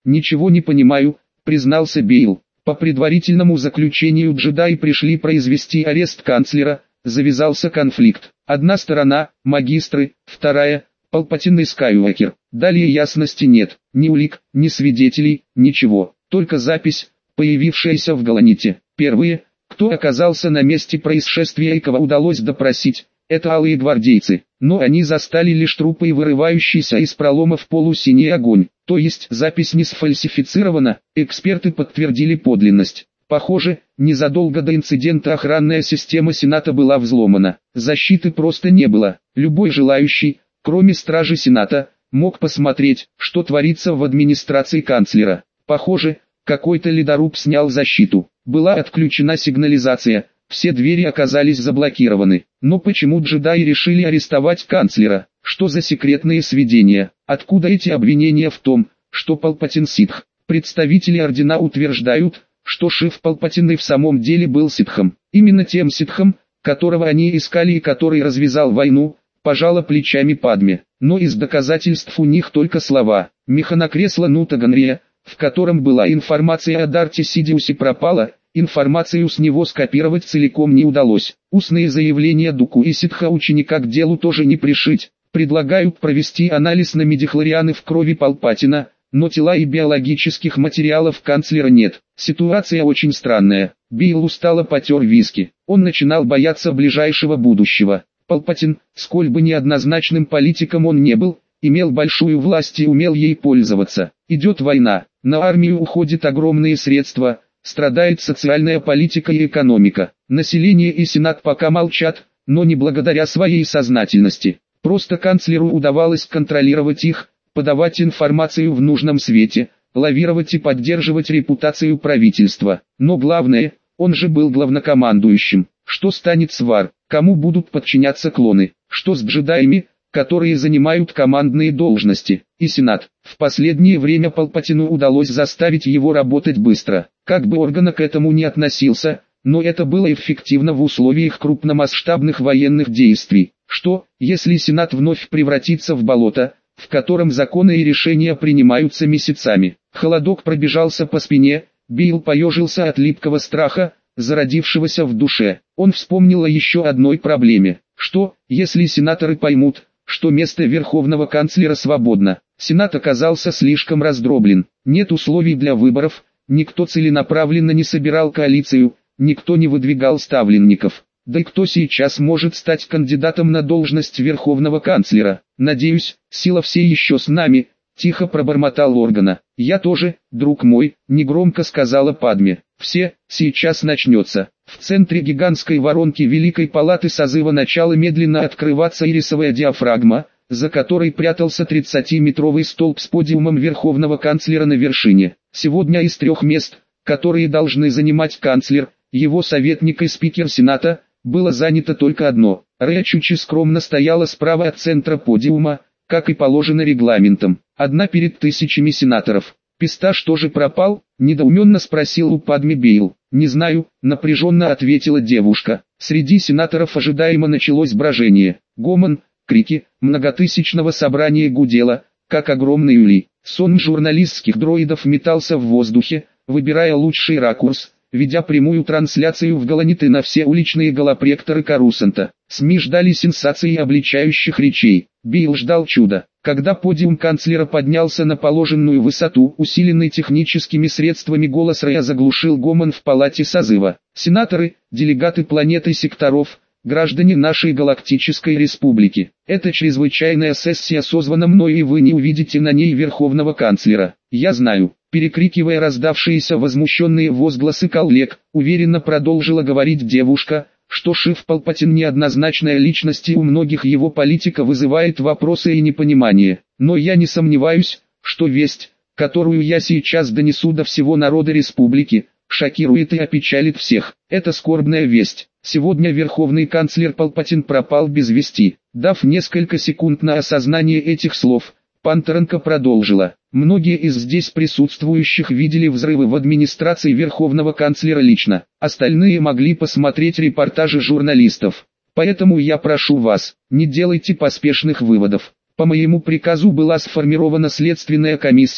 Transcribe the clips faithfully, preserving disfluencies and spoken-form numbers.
«Ничего не понимаю», — признался Бейл. «По предварительному заключению джедаи пришли произвести арест канцлера, завязался конфликт. Одна сторона — магистры, вторая — Палпатин и Скайуокер. Далее ясности нет, ни улик, ни свидетелей, ничего, только запись, появившаяся в Галаните. Первые, кто оказался на месте происшествия и кого удалось допросить, это алые гвардейцы, но они застали лишь трупы и вырывающийся из проломов полусиний огонь, то есть запись не сфальсифицирована, эксперты подтвердили подлинность. Похоже, незадолго до инцидента охранная система Сената была взломана, защиты просто не было, любой желающий, кроме стражи Сената, мог посмотреть, что творится в администрации канцлера. Похоже, какой-то ледоруб снял защиту, была отключена сигнализация, все двери оказались заблокированы. Но почему джедаи решили арестовать канцлера? Что за секретные сведения? Откуда эти обвинения в том, что Палпатин ситх? Представители ордена утверждают, что Шиф Палпатин и в самом деле был ситхом. Именно тем ситхом, которого они искали и который развязал войну, пожала плечами Падме. Но из доказательств у них только слова. Механокресло Нута Ганрия, в котором была информация о Дарте Сидиусе, пропала. Информацию с него скопировать целиком не удалось. Устные заявления Дуку и ситха ученика к делу тоже не пришить. Предлагают провести анализ на мидихлорианы в крови Палпатина, но тела и биологических материалов канцлера нет. Ситуация очень странная. Бейл устало потер виски. Он начинал бояться ближайшего будущего. Палпатин, сколь бы неоднозначным политиком он не был, имел большую власть и умел ей пользоваться. Идет война, на армию уходят огромные средства, страдает социальная политика и экономика. Население и Сенат пока молчат, но не благодаря своей сознательности. Просто канцлеру удавалось контролировать их, подавать информацию в нужном свете, лавировать и поддерживать репутацию правительства. Но главное, он же был главнокомандующим. Что станет с Вар? Кому будут подчиняться клоны? Что с джедаями, которые занимают командные должности? И Сенат. В последнее время Палпатину удалось заставить его работать быстро. Как бы Органа к этому не относился, но это было эффективно в условиях крупномасштабных военных действий. Что, если Сенат вновь превратится в болото, в котором законы и решения принимаются месяцами? Холодок пробежался по спине, Бейл поежился от липкого страха, зародившегося в душе. Он вспомнил о еще одной проблеме. Что, если сенаторы поймут, что место верховного канцлера свободно? Сенат оказался слишком раздроблен. Нет условий для выборов, никто целенаправленно не собирал коалицию, никто не выдвигал ставленников. Да и кто сейчас может стать кандидатом на должность верховного канцлера? Надеюсь, сила все еще с нами, тихо пробормотал Органа. Я тоже, друг мой, негромко сказала Падме. Все, сейчас начнется. В центре гигантской воронки Великой Палаты созыва начала медленно открываться ирисовая диафрагма, за которой прятался тридцатиметровый столб с подиумом верховного канцлера на вершине. Сегодня из трех мест, которые должны занимать канцлер, его советник и спикер Сената, было занято только одно. Рэя Чучи скромно стояла справа от центра подиума, как и положено регламентом, одна перед тысячами сенаторов. «Писташ тоже пропал?» – недоуменно спросил у Падме Бейл. «Не знаю», – напряженно ответила девушка. Среди сенаторов ожидаемо началось брожение. Гомон, крики, многотысячного собрания гудело, как огромный улей. Сон журналистских дроидов метался в воздухе, выбирая лучший ракурс, ведя прямую трансляцию в Галаниты на все уличные голопроекторы Карусанта. СМИ ждали сенсаций и обличающих речей. Бейл ждал чуда. Когда подиум канцлера поднялся на положенную высоту, усиленный техническими средствами, голос Рэя заглушил гомон в палате созыва. «Сенаторы, делегаты планеты секторов, граждане нашей галактической республики, это чрезвычайная сессия созвана мной, и вы не увидите на ней верховного канцлера. Я знаю». Перекрикивая раздавшиеся возмущенные возгласы коллег, уверенно продолжила говорить девушка, что Шиф Палпатин неоднозначная личность и у многих его политика вызывает вопросы и непонимание. Но я не сомневаюсь, что весть, которую я сейчас донесу до всего народа республики, шокирует и опечалит всех. Это скорбная весть. Сегодня верховный канцлер Палпатин пропал без вести. Дав несколько секунд на осознание этих слов, Пантеренко продолжила. Многие из здесь присутствующих видели взрывы в администрации верховного канцлера лично. Остальные могли посмотреть репортажи журналистов. Поэтому я прошу вас, не делайте поспешных выводов. По моему приказу была сформирована следственная комиссия,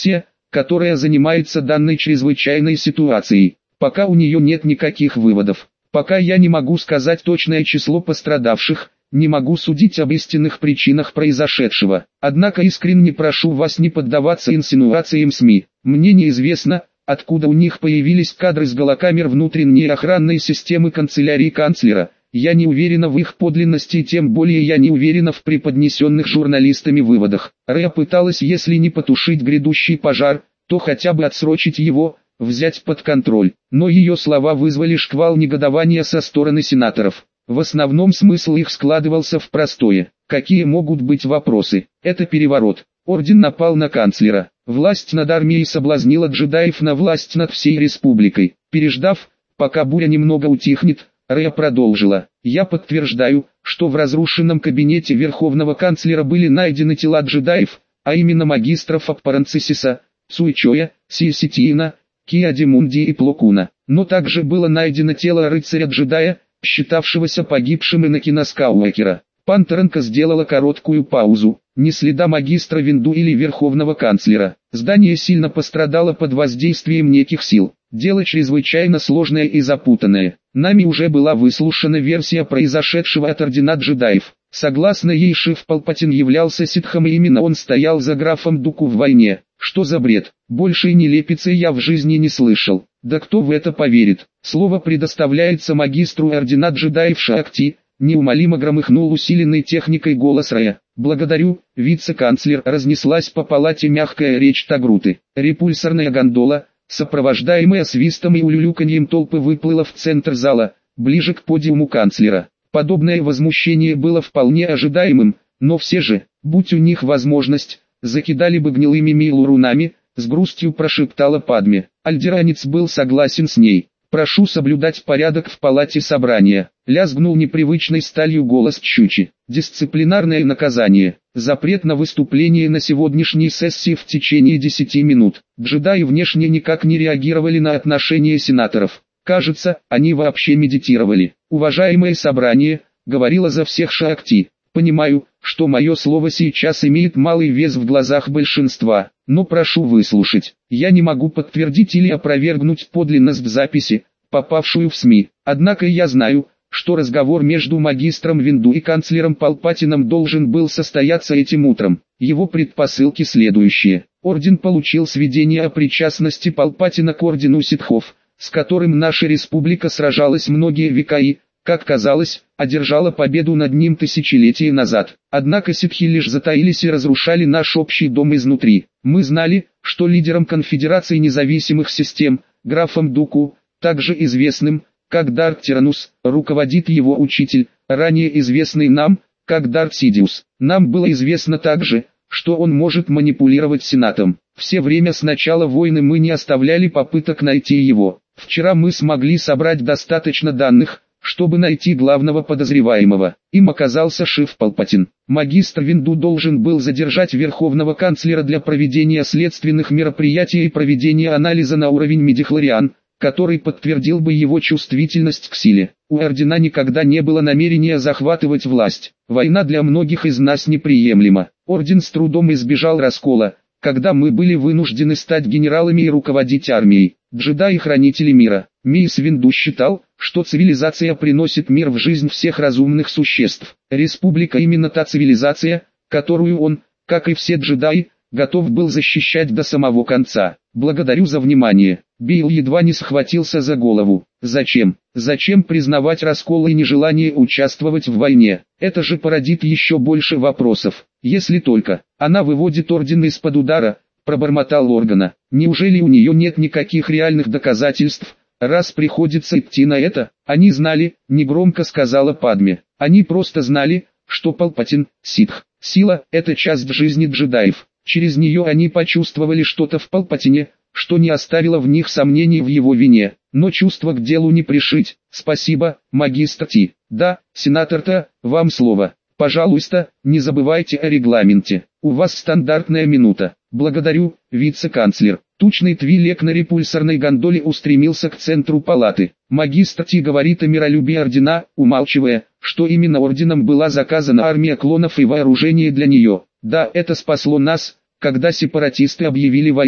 которая занимается данной чрезвычайной ситуацией. Пока у нее нет никаких выводов. Пока я не могу сказать точное число пострадавших, не могу судить об истинных причинах произошедшего. Однако искренне прошу вас не поддаваться инсинуациям СМИ. Мне неизвестно, откуда у них появились кадры с голокамер внутренней охранной системы канцелярии канцлера. Я не уверена в их подлинности и тем более я не уверена в преподнесенных журналистами выводах. Рэя пыталась, если не потушить грядущий пожар, то хотя бы отсрочить его, взять под контроль. Но ее слова вызвали шквал негодования со стороны сенаторов. В основном смысл их складывался в простое. Какие могут быть вопросы? Это переворот. Орден напал на канцлера. Власть над армией соблазнила джедаев на власть над всей республикой. Переждав, пока буря немного утихнет, Рэя продолжила. Я подтверждаю, что в разрушенном кабинете Верховного канцлера были найдены тела джедаев, а именно магистров Аппаранцисиса, Цуйчоя, Сиситиина, Киадимунди и Плокуна. Но также было найдено тело рыцаря-джедая, считавшегося погибшим Энакина Скайуокера. Пантеренко сделала короткую паузу. Ни следа магистра Винду или Верховного канцлера. Здание сильно пострадало под воздействием неких сил. Дело чрезвычайно сложное и запутанное. Нами уже была выслушана версия произошедшего от Ордена джедаев. Согласно ей, Шиф Палпатин являлся ситхом и именно он стоял за графом Дуку в войне. Что за бред? Большей нелепицы я в жизни не слышал. Да кто в это поверит? Слово предоставляется магистру Ордена джедаев Шаакти. Неумолимо громыхнул усиленной техникой голос Рэя. «Благодарю, вице-канцлер», разнеслась по палате мягкая речь Тагруты. Репульсорная гондола, сопровождаемая свистом и улюлюканьем толпы, выплыла в центр зала, ближе к подиуму канцлера. Подобное возмущение было вполне ожидаемым, но все же, будь у них возможность, закидали бы гнилыми милурунами, с грустью прошептала Падме. Альдеранец был согласен с ней. «Прошу соблюдать порядок в палате собрания», — лязгнул непривычной сталью голос Чучи. «Дисциплинарное наказание. Запрет на выступление на сегодняшней сессии в течение десяти минут». Джедаи внешне никак не реагировали на отношение сенаторов. Кажется, они вообще медитировали. «Уважаемое собрание», — говорила за всех Шаакти. «Понимаю, что мое слово сейчас имеет малый вес в глазах большинства, но прошу выслушать. Я не могу подтвердить или опровергнуть подлинность записи, попавшую в СМИ. Однако я знаю, что разговор между магистром Винду и канцлером Палпатином должен был состояться этим утром. Его предпосылки следующие. Орден получил сведения о причастности Палпатина к Ордену Ситхов, с которым наша республика сражалась многие века и, как казалось, одержала победу над ним тысячелетия назад. Однако ситхи лишь затаились и разрушали наш общий дом изнутри. Мы знали, что лидером конфедерации независимых систем, графом Дуку, также известным, как Дарт Тиранус, руководит его учитель, ранее известный нам, как Дарт Сидиус. Нам было известно также, что он может манипулировать Сенатом. Все время с начала войны мы не оставляли попыток найти его. Вчера мы смогли собрать достаточно данных, чтобы найти главного подозреваемого. Им оказался Шиф Палпатин. Магистр Винду должен был задержать Верховного канцлера для проведения следственных мероприятий и проведения анализа на уровень мидихлориан, который подтвердил бы его чувствительность к силе. У Ордена никогда не было намерения захватывать власть. Война для многих из нас неприемлема. Орден с трудом избежал раскола, когда мы были вынуждены стать генералами и руководить армией. Джедаи-хранители мира. Мейс Винду считал, что цивилизация приносит мир в жизнь всех разумных существ. Республика именно та цивилизация, которую он, как и все джедаи, готов был защищать до самого конца. Благодарю за внимание. Бейл едва не схватился за голову. Зачем? Зачем признавать раскол и нежелание участвовать в войне? Это же породит еще больше вопросов. Если только она выводит Орден из-под удара, пробормотал Органа. Неужели у нее нет никаких реальных доказательств, раз приходится идти на это? Они знали, негромко сказала Падме. Они просто знали, что Палпатин – ситх. Сила – это часть жизни джедаев. Через нее они почувствовали что-то в Палпатине, что не оставило в них сомнений в его вине. Но чувство к делу не пришить. Спасибо, магистр Ти. Да, сенатор-то, вам слово. Пожалуйста, не забывайте о регламенте. У вас стандартная минута. Благодарю, вице-канцлер. Тучный Твилек на репульсорной гондоле устремился к центру палаты. Магистр Ти говорит о миролюбии Ордена, умалчивая, что именно Орденом была заказана армия клонов и вооружение для нее. Да, это спасло нас, когда сепаратисты объявили войну.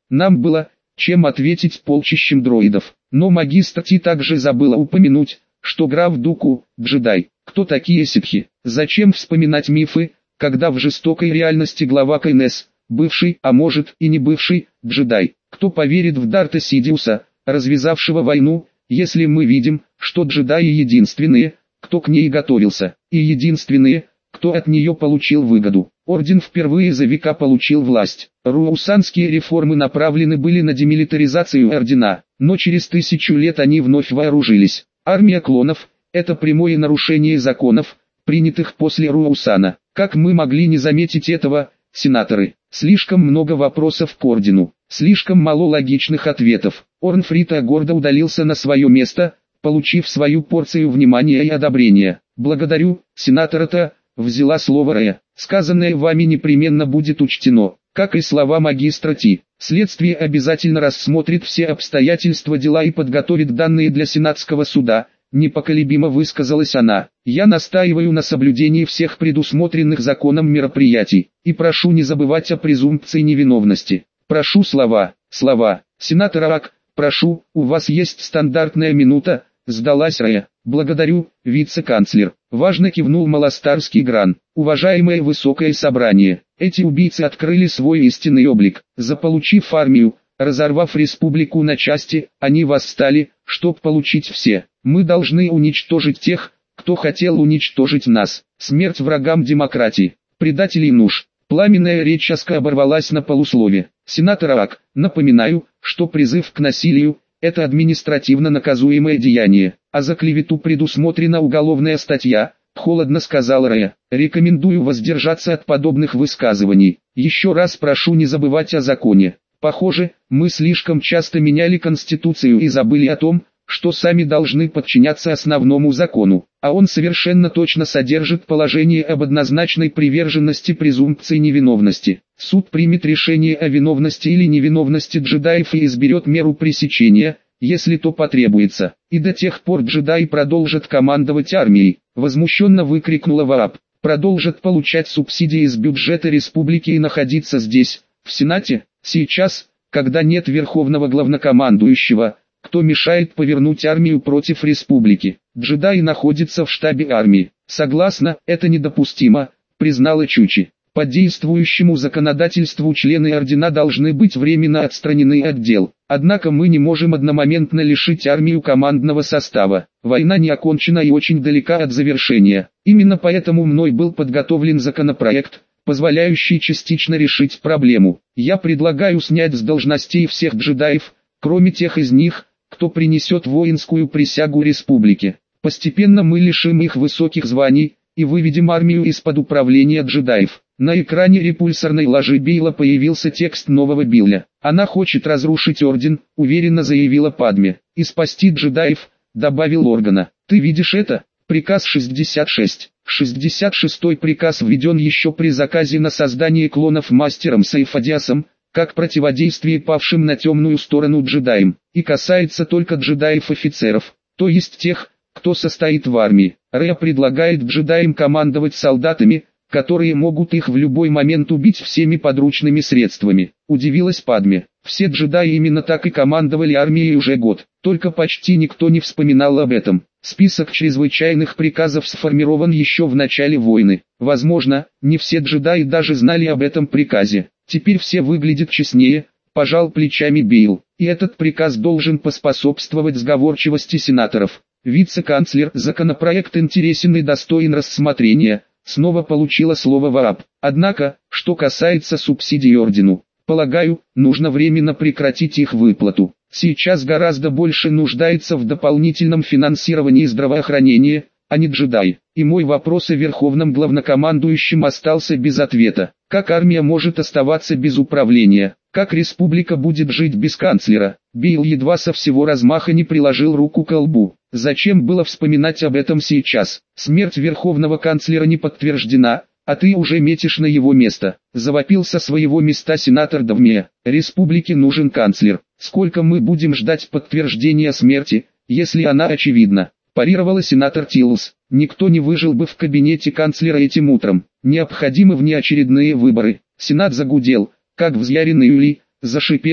Нам было, чем ответить полчищем дроидов. Но магистр Ти также забыла упомянуть, что граф Дуку – джедай. Кто такие ситхи? Зачем вспоминать мифы, когда в жестокой реальности глава КНС, бывший, а может и не бывший, джедай? Кто поверит в Дарта Сидиуса, развязавшего войну, если мы видим, что джедаи единственные, кто к ней готовился, и единственные, кто от нее получил выгоду? Орден впервые за века получил власть. Руусанские реформы направлены были на демилитаризацию ордена, но через тысячу лет они вновь вооружились. Армия клонов – это прямое нарушение законов, принятых после Руусана. Как мы могли не заметить этого, сенаторы? Слишком много вопросов к ордену, слишком мало логичных ответов. Орн Фрита гордо удалился на свое место, получив свою порцию внимания и одобрения. «Благодарю, сенатора-то», — взяла слово Рэя. «Сказанное вами непременно будет учтено, как и слова магистра Ти. Следствие обязательно рассмотрит все обстоятельства дела и подготовит данные для сенатского суда», — непоколебимо высказалась она. «Я настаиваю на соблюдении всех предусмотренных законом мероприятий, и прошу не забывать о презумпции невиновности. Прошу слова, слова. Сенатор Арак, прошу, у вас есть стандартная минута», — сдалась Рэя. «Благодарю, вице-канцлер», — важно кивнул Маластарский Гран. «Уважаемое высокое собрание, эти убийцы открыли свой истинный облик. Заполучив армию, разорвав республику на части, они восстали, чтобы получить все. Мы должны уничтожить тех, кто хотел уничтожить нас. Смерть врагам демократии, предателей нуж». Пламенная речь Аска оборвалась на полуслове. «Сенатор Арак, напоминаю, что призыв к насилию – это административно наказуемое деяние, а за клевету предусмотрена уголовная статья», – холодно сказал Рэя. «Рекомендую воздержаться от подобных высказываний. Еще раз прошу не забывать о законе. Похоже, мы слишком часто меняли Конституцию и забыли о том, что сами должны подчиняться основному закону, а он совершенно точно содержит положение об однозначной приверженности презумпции невиновности. Суд примет решение о виновности или невиновности джедаев и изберет меру пресечения, если то потребуется. И до тех пор джедаи продолжат командовать армией», — возмущенно выкрикнула Ваап. «Продолжат получать субсидии из бюджета республики и находиться здесь, в Сенате, сейчас, когда нет верховного главнокомандующего, кто мешает повернуть армию против республики. Джедаи находятся в штабе армии. Согласно, это недопустимо», — признала Чучи. «По действующему законодательству члены ордена должны быть временно отстранены от дел. Однако мы не можем одномоментно лишить армию командного состава. Война не окончена и очень далека от завершения. Именно поэтому мной был подготовлен законопроект, позволяющий частично решить проблему. Я предлагаю снять с должностей всех джедаев, кроме тех из них, кто принесет воинскую присягу республике. Постепенно мы лишим их высоких званий и выведем армию из-под управления джедаев». На экране репульсорной ложи Бейла появился текст нового билля. «Она хочет разрушить орден», — уверенно заявила Падме, — «и спасти джедаев», — добавил Органа. «Ты видишь это?» Приказ шестьдесят шесть. шестьдесят шестой приказ введен еще при заказе на создание клонов мастером Сайфадиасом, как противодействие павшим на темную сторону джедаям, и касается только джедаев-офицеров, то есть тех, кто состоит в армии. Рэя предлагает джедаям командовать солдатами, которые могут их в любой момент убить всеми подручными средствами. Удивилась Падме. Все джедаи именно так и командовали армией уже год, только почти никто не вспоминал об этом. Список чрезвычайных приказов сформирован еще в начале войны. Возможно, не все джедаи даже знали об этом приказе. Теперь все выглядят честнее, пожал плечами Бейл. И этот приказ должен поспособствовать сговорчивости сенаторов. Вице-канцлер, законопроект интересен и достоин рассмотрения. Снова получила слово Ваап. Однако, что касается субсидий ордену, полагаю, нужно временно прекратить их выплату. Сейчас гораздо больше нуждается в дополнительном финансировании здравоохранения, а не джедаи. И мой вопрос о верховном главнокомандующем остался без ответа. Как армия может оставаться без управления? Как республика будет жить без канцлера? Бейл едва со всего размаха не приложил руку к лбу. Зачем было вспоминать об этом сейчас? Смерть верховного канцлера не подтверждена, а ты уже метишь на его место. Завопил со своего места сенатор Давмея. Республике нужен канцлер. Сколько мы будем ждать подтверждения смерти, если она очевидна? Парировала сенатор Тилус. Никто не выжил бы в кабинете канцлера этим утром. Необходимы внеочередные выборы. Сенат загудел, как взъяренный улей, зашипел,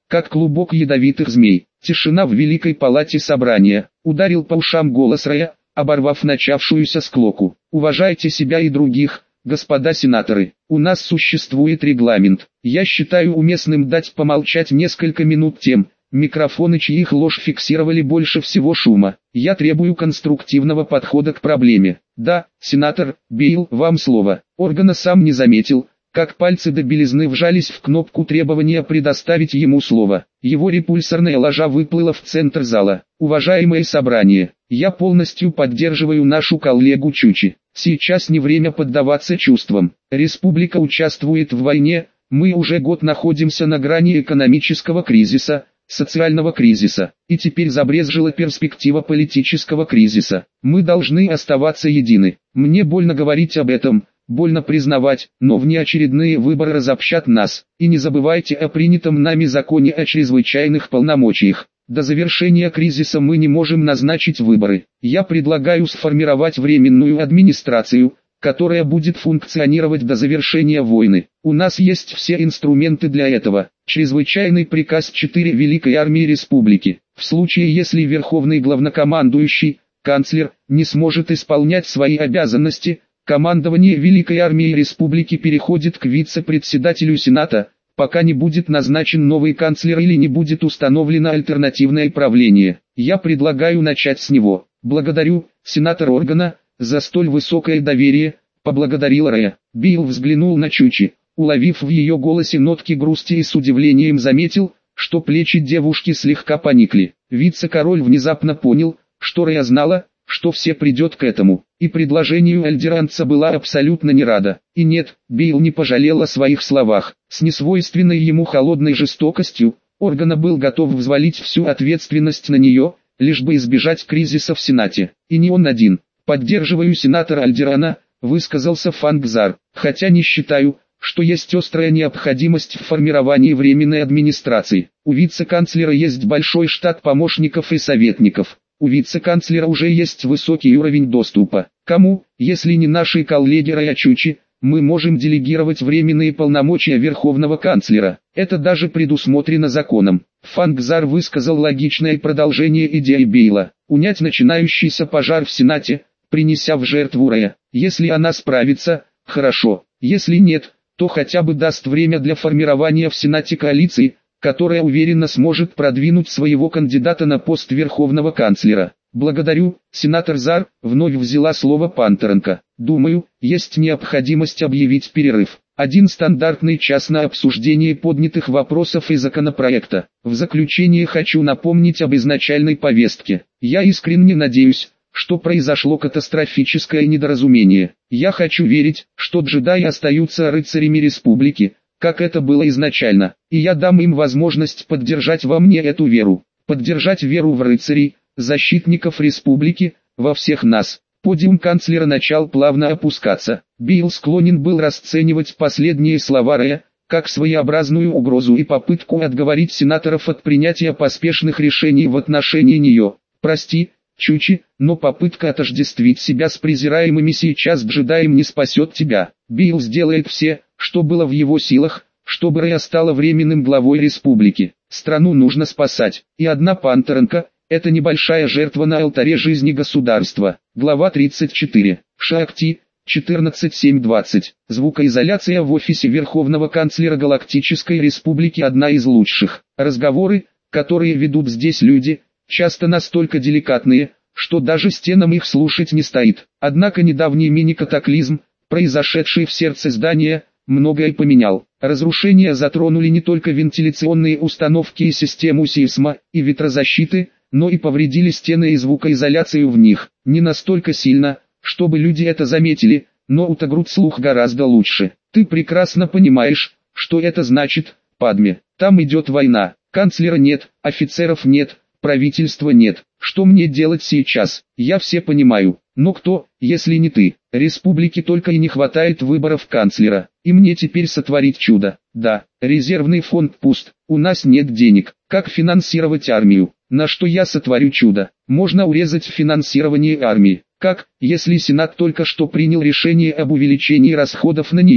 как клубок ядовитых змей. Тишина в Великой Палате Собрания. Ударил по ушам голос Рэя, оборвав начавшуюся склоку. «Уважайте себя и других, господа сенаторы. У нас существует регламент. Я считаю уместным дать помолчать несколько минут тем, микрофоны чьих ложь фиксировали больше всего шума. Я требую конструктивного подхода к проблеме. Да, сенатор Бейл, вам слово». Органа сам не заметил, как пальцы до белизны вжались в кнопку требования предоставить ему слово. Его репульсорная ложа выплыла в центр зала. «Уважаемое собрание, я полностью поддерживаю нашу коллегу Чучи. Сейчас не время поддаваться чувствам. Республика участвует в войне, мы уже год находимся на грани экономического кризиса, социального кризиса, и теперь забрезжила перспектива политического кризиса. Мы должны оставаться едины. Мне больно говорить об этом, больно признавать, но внеочередные выборы разобщат нас. И не забывайте о принятом нами законе о чрезвычайных полномочиях. До завершения кризиса мы не можем назначить выборы. Я предлагаю сформировать временную администрацию, которая будет функционировать до завершения войны. У нас есть все инструменты для этого. Чрезвычайный приказ четыре Великой Армии Республики. В случае, если Верховный Главнокомандующий, канцлер, не сможет исполнять свои обязанности, командование Великой Армии Республики переходит к вице-председателю Сената, пока не будет назначен новый канцлер или не будет установлено альтернативное правление. Я предлагаю начать с него. Благодарю, сенатор Органа, за столь высокое доверие, поблагодарил Рэя. Бейл взглянул на Чучи, уловив в ее голосе нотки грусти и с удивлением заметил, что плечи девушки слегка поникли. Вице-король внезапно понял, что Рэя знала, что все придет к этому, и предложению альдеранца была абсолютно не рада. И нет, Бейл не пожалел о своих словах. С несвойственной ему холодной жестокостью, Органа был готов взвалить всю ответственность на нее, лишь бы избежать кризиса в Сенате. И не он один. «Поддерживаю сенатора Альдерана», высказался Фангзар, «хотя не считаю, что есть острая необходимость в формировании временной администрации. У вице-канцлера есть большой штат помощников и советников. У вице-канцлера уже есть высокий уровень доступа. Кому, если не наши коллеги Рэя Чучи, мы можем делегировать временные полномочия верховного канцлера. Это даже предусмотрено законом». Фангзар высказал логичное продолжение идеи Бейла. Унять начинающийся пожар в Сенате, принеся в жертву Рэя. Если она справится, хорошо. Если нет, то хотя бы даст время для формирования в Сенате коалиции, которая уверенно сможет продвинуть своего кандидата на пост верховного канцлера. «Благодарю, сенатор Зар», вновь взяла слово Пантеренко. «Думаю, есть необходимость объявить перерыв. Один стандартный час на обсуждение поднятых вопросов и законопроекта. В заключение хочу напомнить об изначальной повестке. Я искренне надеюсь, что произошло катастрофическое недоразумение. Я хочу верить, что джедаи остаются рыцарями республики, как это было изначально, и я дам им возможность поддержать во мне эту веру, поддержать веру в рыцарей, защитников республики, во всех нас». Подиум канцлера начал плавно опускаться. Бейл склонен был расценивать последние слова Рэя как своеобразную угрозу и попытку отговорить сенаторов от принятия поспешных решений в отношении нее. «Прости, Чучи, но попытка отождествить себя с презираемыми сейчас джедаем не спасет тебя. Бейл сделает все, что было в его силах, чтобы Рэя стала временным главой республики. Страну нужно спасать, и одна Пантеренко – это небольшая жертва на алтаре жизни государства». Глава тридцать четыре. Шакти, четырнадцать семь двадцать. Звукоизоляция в офисе Верховного канцлера Галактической Республики одна из лучших. Разговоры, которые ведут здесь люди, часто настолько деликатные, что даже стенам их слушать не стоит. Однако недавний мини-катаклизм, произошедший в сердце здания, многое поменял. Разрушения затронули не только вентиляционные установки и систему сейсма и ветрозащиты, но и повредили стены и звукоизоляцию в них. Не настолько сильно, чтобы люди это заметили, но утагрут слух гораздо лучше. Ты прекрасно понимаешь, что это значит, Падме. Там идет война, канцлера нет, офицеров нет, правительства нет. Что мне делать сейчас? Я все понимаю, но кто, если не ты? Республике только и не хватает выборов канцлера, и мне теперь сотворить чудо. Да, резервный фонд пуст, у нас нет денег. Как финансировать армию? На что я сотворю чудо? Можно урезать финансирование армии. Как, если Сенат только что принял решение об увеличении расходов на нее?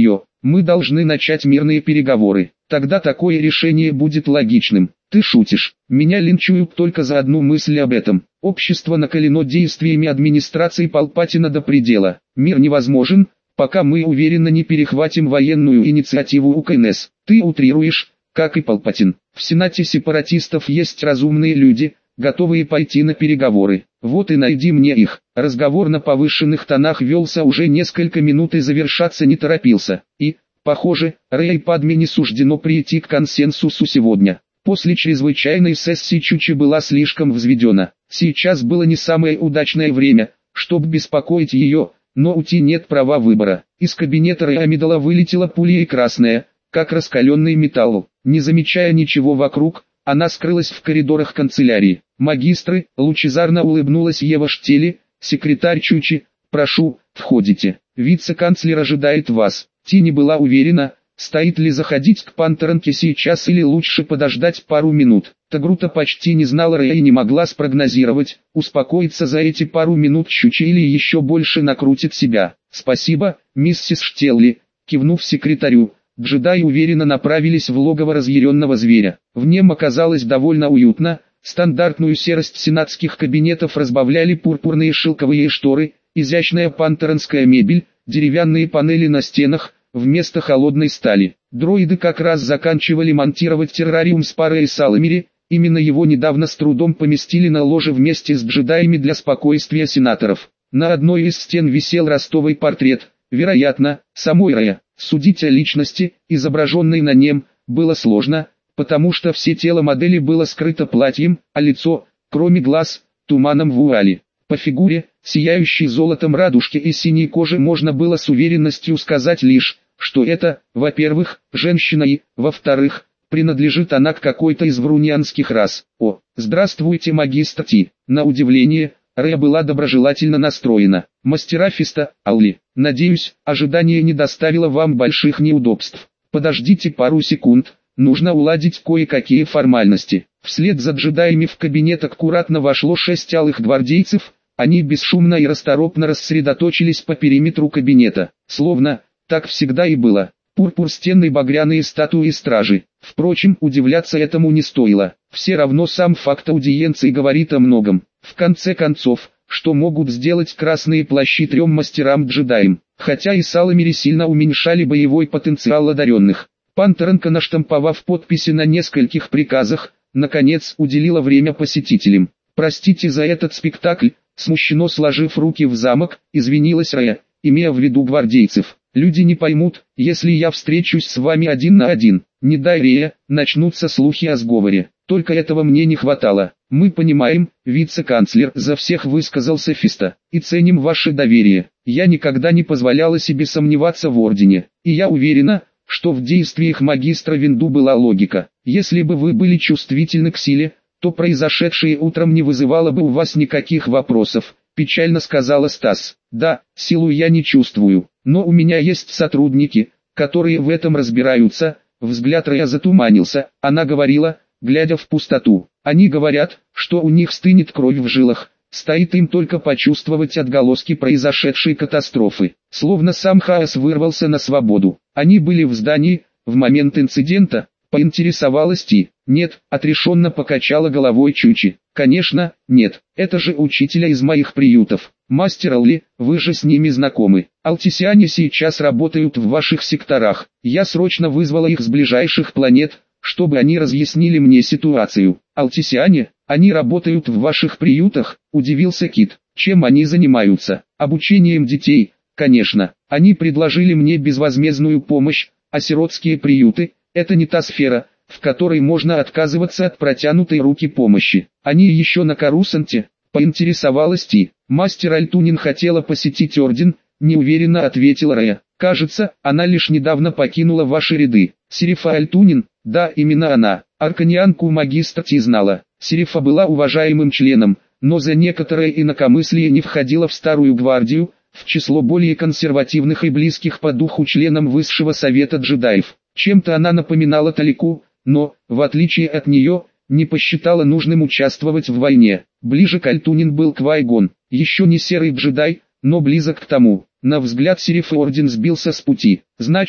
Мы должны начать мирные переговоры. Тогда такое решение будет логичным. Ты шутишь. Меня линчуют только за одну мысль об этом. Общество накалено действиями администрации Палпатина до предела. Мир невозможен, пока мы уверенно не перехватим военную инициативу у КНС. Ты утрируешь, как и Палпатин. В Сенате сепаратистов есть разумные люди, готовые пойти на переговоры. Вот и найди мне их. Разговор на повышенных тонах велся уже несколько минут и завершаться не торопился. И, похоже, Рэй и Падме не суждено прийти к консенсусу сегодня. После чрезвычайной сессии Чучи была слишком взведена. Сейчас было не самое удачное время, чтобы беспокоить ее, но у Ти нет права выбора. Из кабинета Рэй Амидала вылетела пуля и красная, как раскаленный металл. Не замечая ничего вокруг, она скрылась в коридорах канцелярии. Магистры, лучезарно улыбнулась Ева Штели, секретарь Чучи, прошу, входите. Вице-канцлер ожидает вас. Ти не была уверена, стоит ли заходить к Пантеранке сейчас или лучше подождать пару минут. Тагрута почти не знала Рэя и не могла спрогнозировать, успокоиться за эти пару минут Чучи или еще больше накрутит себя. Спасибо, миссис Штелли, кивнув секретарю. Джедаи уверенно направились в логово разъяренного зверя. В нем оказалось довольно уютно, стандартную серость сенатских кабинетов разбавляли пурпурные шелковые шторы, изящная пантеранская мебель, деревянные панели на стенах, вместо холодной стали. Дроиды как раз заканчивали монтировать террариум с парой Саламири, именно его недавно с трудом поместили на ложе вместе с джедаями для спокойствия сенаторов. На одной из стен висел ростовый портрет, вероятно, самой Рэя. Судить о личности, изображенной на нем, было сложно, потому что все тело модели было скрыто платьем, а лицо, кроме глаз, туманом вуали. По фигуре, сияющей золотом радужки и синей кожи можно было с уверенностью сказать лишь, что это, во-первых, женщина и, во-вторых, принадлежит она к какой-то из врунианских рас. О, здравствуйте, магистр Ти. На удивление, Рэя была доброжелательно настроена. Мастера Фиста, Алли, надеюсь, ожидание не доставило вам больших неудобств. Подождите пару секунд, нужно уладить кое-какие формальности. Вслед за джедаями в кабинет аккуратно вошло шесть алых гвардейцев, они бесшумно и расторопно рассредоточились по периметру кабинета. Словно, так всегда и было. Пурпур стены, багряные статуи стражи. Впрочем, удивляться этому не стоило. Все равно сам факт аудиенции говорит о многом. В конце концов, что могут сделать красные плащи трем мастерам-джедаям? Хотя и Саламири сильно уменьшали боевой потенциал одаренных. Пантеранка, наштамповав подписи на нескольких приказах, наконец уделила время посетителям. «Простите за этот спектакль», смущенно сложив руки в замок, извинилась Рэя, имея в виду гвардейцев. «Люди не поймут, если я встречусь с вами один на один. Не дай Рэя, начнутся слухи о сговоре. Только этого мне не хватало. Мы понимаем, вице-канцлер, за всех высказался Фиста, и ценим ваше доверие. Я никогда не позволяла себе сомневаться в Ордене, и я уверена, что в действиях магистра Винду была логика. Если бы вы были чувствительны к силе, то произошедшее утром не вызывало бы у вас никаких вопросов», печально сказала Стас. «Да, силу я не чувствую, но у меня есть сотрудники, которые в этом разбираются». Взгляд Рэя затуманился, она говорила, глядя в пустоту. «Они говорят, что у них стынет кровь в жилах, стоит им только почувствовать отголоски произошедшей катастрофы». Словно сам хаос вырвался на свободу. «Они были в здании, в момент инцидента?» Поинтересовалась Ти. «Нет», отрешенно покачала головой Чучи. «Конечно, нет, это же учителя из моих приютов. Мастер Алли, вы же с ними знакомы. Алтисиане сейчас работают в ваших секторах. Я срочно вызвала их с ближайших планет, чтобы они разъяснили мне ситуацию». «Алтисиане? Они работают в ваших приютах?» – удивился Кит. «Чем они занимаются?» «Обучением детей, конечно. Они предложили мне безвозмездную помощь, а сиротские приюты – это не та сфера, в которой можно отказываться от протянутой руки помощи. Они еще на Карусанте?» – поинтересовалась Ти. «Мастер Альтунин хотела посетить Орден», – неуверенно ответила Рэя. «Кажется, она лишь недавно покинула ваши ряды». «Сирифа Альтунин?» «Да, именно она». Арканианку магистр Ти знала. Сирифа была уважаемым членом, но за некоторое инакомыслие не входила в Старую Гвардию, в число более консервативных и близких по духу членам Высшего Совета джедаев. Чем-то она напоминала Талику, но, в отличие от нее, не посчитала нужным участвовать в войне. Ближе к Альтунин был Квай-Гон, еще не серый джедай, но близок к тому. На взгляд Сирифы Орден сбился с пути. «Значит,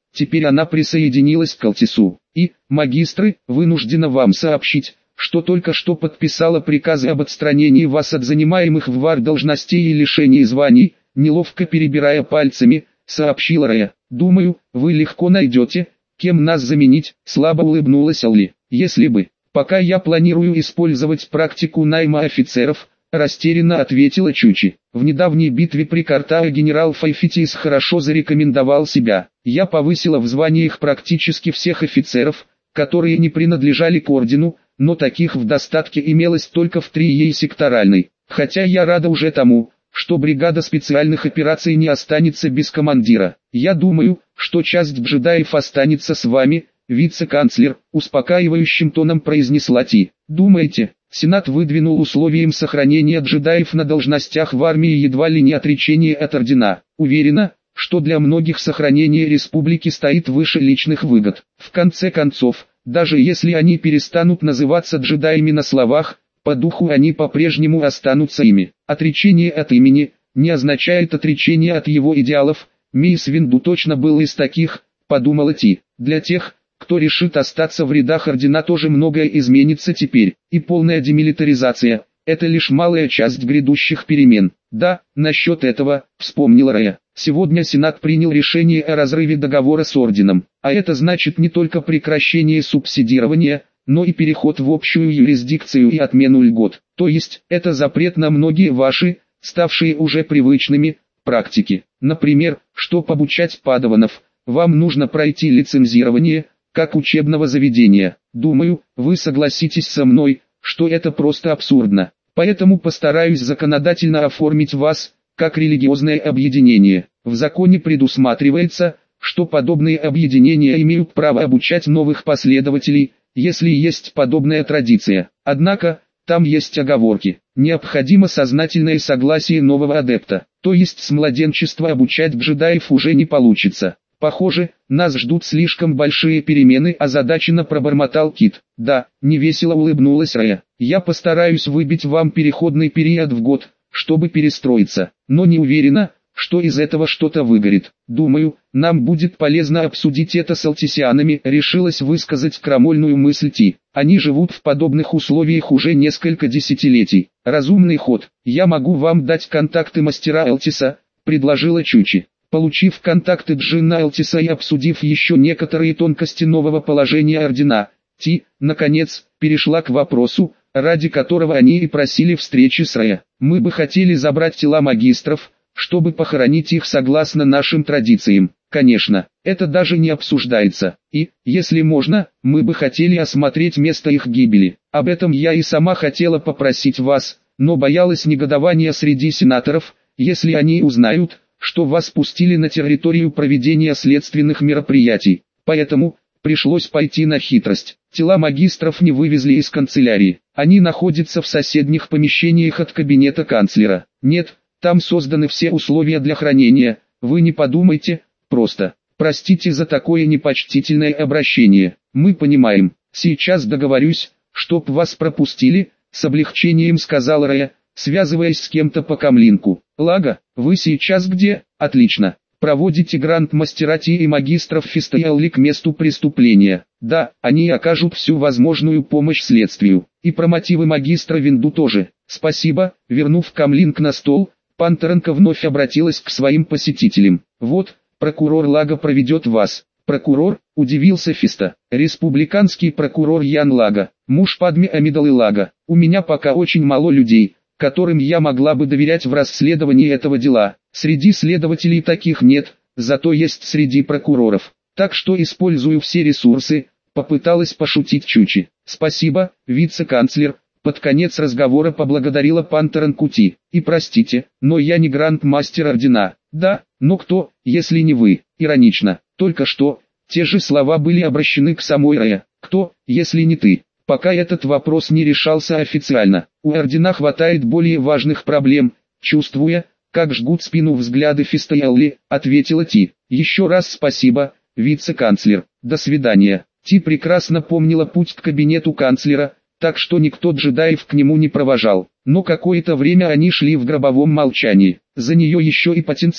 теперь она присоединилась к Алтису. И, магистры, вынуждена вам сообщить, что только что подписала приказы об отстранении вас от занимаемых в ВАР должностей и лишении званий, неловко перебирая пальцами, сообщила Рая. Думаю, вы легко найдете, кем нас заменить, слабо улыбнулась Алли. Если бы, пока я планирую использовать практику найма офицеров, растерянно ответила Чучи. В недавней битве при Картаа генерал Файфитис хорошо зарекомендовал себя. Я повысила в званиях практически всех офицеров, которые не принадлежали к ордену, но таких в достатке имелось только в трией секторальной. Хотя я рада уже тому, что бригада специальных операций не останется без командира. Я думаю, что часть джедаев останется с вами, вице-канцлер, успокаивающим тоном произнесла Ти. Думаете, Сенат выдвинул условием сохранения джедаев на должностях в армии едва ли не отречение от ордена. Уверена, что для многих сохранение республики стоит выше личных выгод. В конце концов, даже если они перестанут называться джедаями на словах, по духу они по-прежнему останутся ими. Отречение от имени не означает отречение от его идеалов. Мейс Винду точно был из таких, подумала Ти. Для тех, кто решит остаться в рядах ордена, тоже многое изменится теперь, и полная демилитаризация – это лишь малая часть грядущих перемен. Да, насчет этого, вспомнила Рая. Сегодня Сенат принял решение о разрыве договора с орденом, а это значит не только прекращение субсидирования, но и переход в общую юрисдикцию и отмену льгот. То есть, это запрет на многие ваши, ставшие уже привычными, практики. Например, чтобы обучать падаванов, вам нужно пройти лицензирование, как учебного заведения. Думаю, вы согласитесь со мной, что это просто абсурдно. Поэтому постараюсь законодательно оформить вас, как религиозное объединение. В законе предусматривается, что подобные объединения имеют право обучать новых последователей, если есть подобная традиция. Однако, там есть оговорки. Необходимо сознательное согласие нового адепта. То есть с младенчества обучать джедаев уже не получится. Похоже, нас ждут слишком большие перемены, озадаченно пробормотал Кит. Да, невесело улыбнулась Рая. Я постараюсь выбить вам переходный период в год, чтобы перестроиться, но не уверена, что из этого что-то выгорит. Думаю, нам будет полезно обсудить это с алтисианами, решилась высказать крамольную мысль Ти. Они живут в подобных условиях уже несколько десятилетий. Разумный ход. Я могу вам дать контакты мастера Алтиса, предложила Чучи. Получив контакты Джинна Алтиса и обсудив еще некоторые тонкости нового положения ордена, Ти, наконец, перешла к вопросу, ради которого они и просили встречи с Рая. Мы бы хотели забрать тела магистров, чтобы похоронить их согласно нашим традициям. Конечно, это даже не обсуждается. И, если можно, мы бы хотели осмотреть место их гибели. Об этом я и сама хотела попросить вас, но боялась негодования среди сенаторов, если они узнают, что вас пустили на территорию проведения следственных мероприятий. Поэтому, пришлось пойти на хитрость. Тела магистров не вывезли из канцелярии. Они находятся в соседних помещениях от кабинета канцлера. Нет, там созданы все условия для хранения. Вы не подумайте, просто. Простите за такое непочтительное обращение. Мы понимаем. Сейчас договорюсь, чтоб вас пропустили, с облегчением сказала Рая, связываясь с кем-то по камлинку. Лага, вы сейчас где? Отлично. Проводите гранд-мастера Ти и магистров Фистаялли к месту преступления. Да, они окажут всю возможную помощь следствию. И про мотивы магистра Винду тоже. Спасибо. Вернув камлинг на стол, Пантеренко вновь обратилась к своим посетителям. Вот, прокурор Лага проведет вас. Прокурор, удивился Фиста. Республиканский прокурор Ян Лага, муж Падми Амидалы Лага. У меня пока очень мало людей, которым я могла бы доверять в расследовании этого дела. Среди следователей таких нет, зато есть среди прокуроров. Так что использую все ресурсы, попыталась пошутить Чучи. Спасибо, вице-канцлер. Под конец разговора поблагодарила Пантеренку Ти. И простите, но я не гранд-мастер ордена. Да, но кто, если не вы? Иронично. Только что, те же слова были обращены к самой Рае. Кто, если не ты? Пока этот вопрос не решался официально. У ордена хватает более важных проблем. Чувствуя, как жгут спину взгляды Фистаялли, ответила Ти. Еще раз спасибо, вице-канцлер. До свидания. Ти прекрасно помнила путь к кабинету канцлера, так что никто джедаев к нему не провожал. Но какое-то время они шли в гробовом молчании. За нее еще и Патенциум,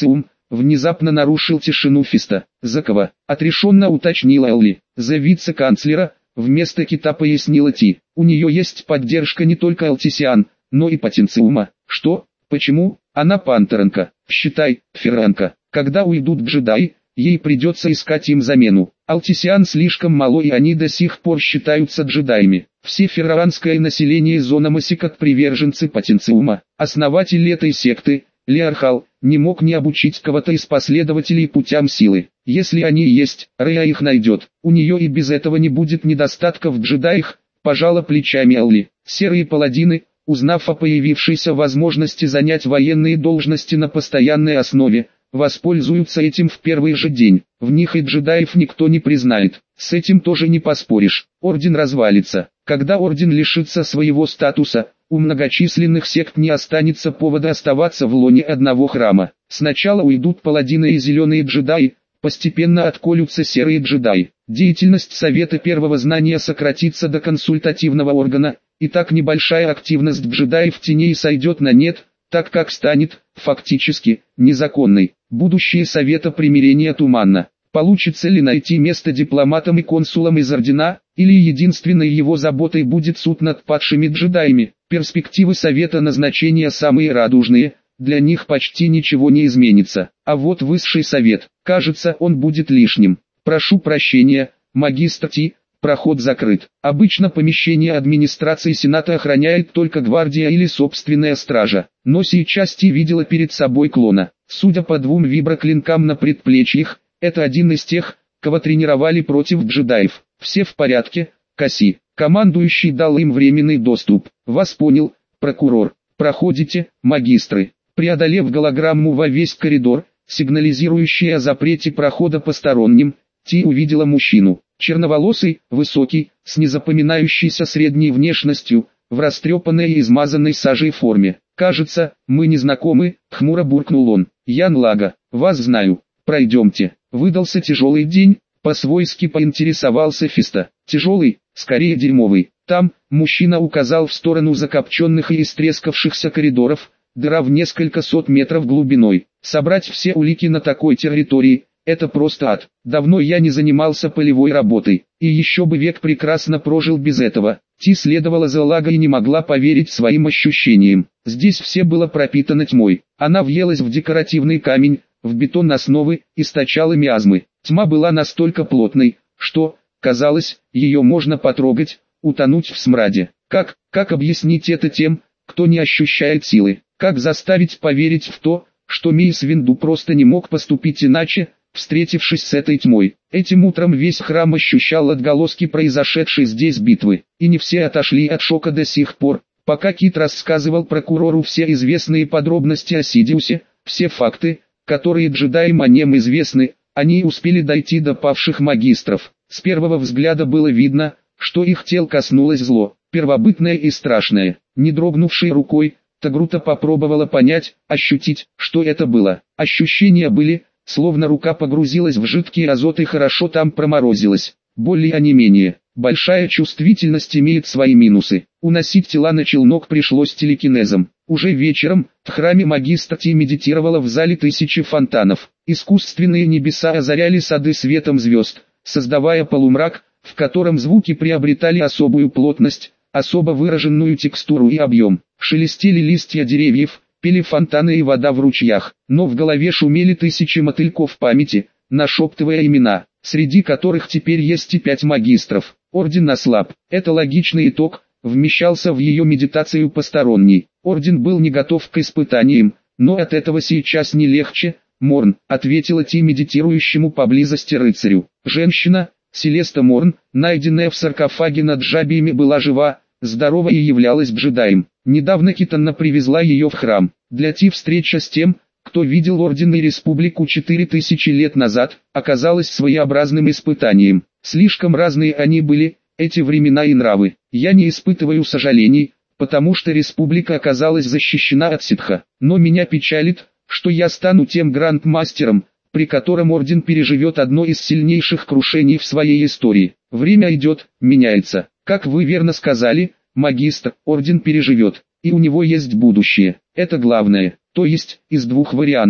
внезапно нарушил тишину Фиста. За кого? Отрешенно уточнила Элли. За вице-канцлера, вместо Кита пояснила Ти. У нее есть поддержка не только Алтисиан, но и Патенциума. Что? Почему? Она пантеранка. Считай, ферранка. Когда уйдут джедаи, ей придется искать им замену. Алтисиан слишком мало, и они до сих пор считаются джедаями. Все ферранское население Зономаси как приверженцы Патенциума. Основатель этой секты, Леархал, не мог не обучить кого-то из последователей путям силы. Если они есть, Рея их найдет. У нее и без этого не будет недостатка в джедаях, пожала плечами Элли. Серые паладины, узнав о появившейся возможности занять военные должности на постоянной основе, воспользуются этим в первый же день. В них и джедаев никто не признает. С этим тоже не поспоришь. Орден развалится. Когда орден лишится своего статуса, у многочисленных сект не останется повода оставаться в лоне одного храма. Сначала уйдут паладины и зеленые джедаи, постепенно отколются серые джедаи. Деятельность Совета Первого Знания сократится до консультативного органа, и так небольшая активность джедаев теней сойдет на нет, так как станет, фактически, незаконной. Будущее Совета Примирения туманно. Получится ли найти место дипломатам и консулам из Ордена, или единственной его заботой будет суд над падшими джедаями? Перспективы Совета Назначения самые радужные, для них почти ничего не изменится. А вот Высший Совет, кажется, он будет лишним. Прошу прощения, магистр Ти, проход закрыт. Обычно помещение администрации Сената охраняет только гвардия или собственная стража. Но сейчас Ти видела перед собой клона. Судя по двум виброклинкам на предплечьях, это один из тех, кого тренировали против джедаев. Все в порядке, Касси. Командующий дал им временный доступ. Вас понял, прокурор. Проходите, магистры. Преодолев голограмму во весь коридор, сигнализирующий о запрете прохода посторонним, Ти увидела мужчину. Черноволосый, высокий, с незапоминающейся средней внешностью, в растрепанной и измазанной сажей форме. «Кажется, мы не знакомы», — хмуро буркнул он. «Ян Лага, вас знаю. Пройдемте». Выдался тяжелый день, по-свойски поинтересовался Фиста. «Тяжелый, скорее дерьмовый». Там, мужчина указал в сторону закопченных и истрескавшихся коридоров, дыра в несколько сот метров глубиной. Собрать все улики на такой территории — это просто ад. Давно я не занимался полевой работой, и еще бы век прекрасно прожил без этого. Ти следовала за Лагой и не могла поверить своим ощущениям. Здесь все было пропитано тьмой. Она въелась в декоративный камень, в бетон основы, источала миазмы. Тьма была настолько плотной, что, казалось, ее можно потрогать, утонуть в смраде. Как, как объяснить это тем, кто не ощущает силы? Как заставить поверить в то, что Мейс Винду просто не мог поступить иначе, встретившись с этой тьмой? Этим утром весь храм ощущал отголоски произошедшей здесь битвы, и не все отошли от шока до сих пор, пока Кит рассказывал прокурору все известные подробности о Сидиусе, все факты, которые джедаям о нем известны. Они успели дойти до павших магистров. С первого взгляда было видно, что их тел коснулось зло, первобытное и страшное. Не дрогнувшей рукой, Тагрута попробовала понять, ощутить, что это было. Ощущения были, словно рука погрузилась в жидкий азот и хорошо там проморозилась. Более, а не менее. Большая чувствительность имеет свои минусы. Уносить тела на челнок пришлось телекинезом. Уже вечером, в храме магистр Ти медитировала в зале тысячи фонтанов. Искусственные небеса озаряли сады светом звезд, создавая полумрак, в котором звуки приобретали особую плотность, особо выраженную текстуру и объем. Шелестели листья деревьев, пели фонтаны и вода в ручьях, но в голове шумели тысячи мотыльков памяти, нашептывая имена, среди которых теперь есть и пять магистров. Орден ослаб. Это логичный итог, вмещался в ее медитацию посторонний. Орден был не готов к испытаниям, но от этого сейчас не легче. «Морн», — ответила Ти медитирующему поблизости рыцарю. Женщина, Селеста Морн, найденная в саркофаге над Джабиями, была жива, здорова и являлась джедаем. Недавно Китанна привезла ее в храм. Для Ти встреча с тем, кто видел Орден и Республику четыре тысячи лет назад, оказалась своеобразным испытанием. Слишком разные они были, эти времена и нравы. Я не испытываю сожалений, потому что Республика оказалась защищена от ситха. Но меня печалит, что я стану тем грандмастером, при котором Орден переживет одно из сильнейших крушений в своей истории. Время идет, меняется. Как вы верно сказали, магистр, Орден переживет, и у него есть будущее. Это главное. То есть, из двух вариантов.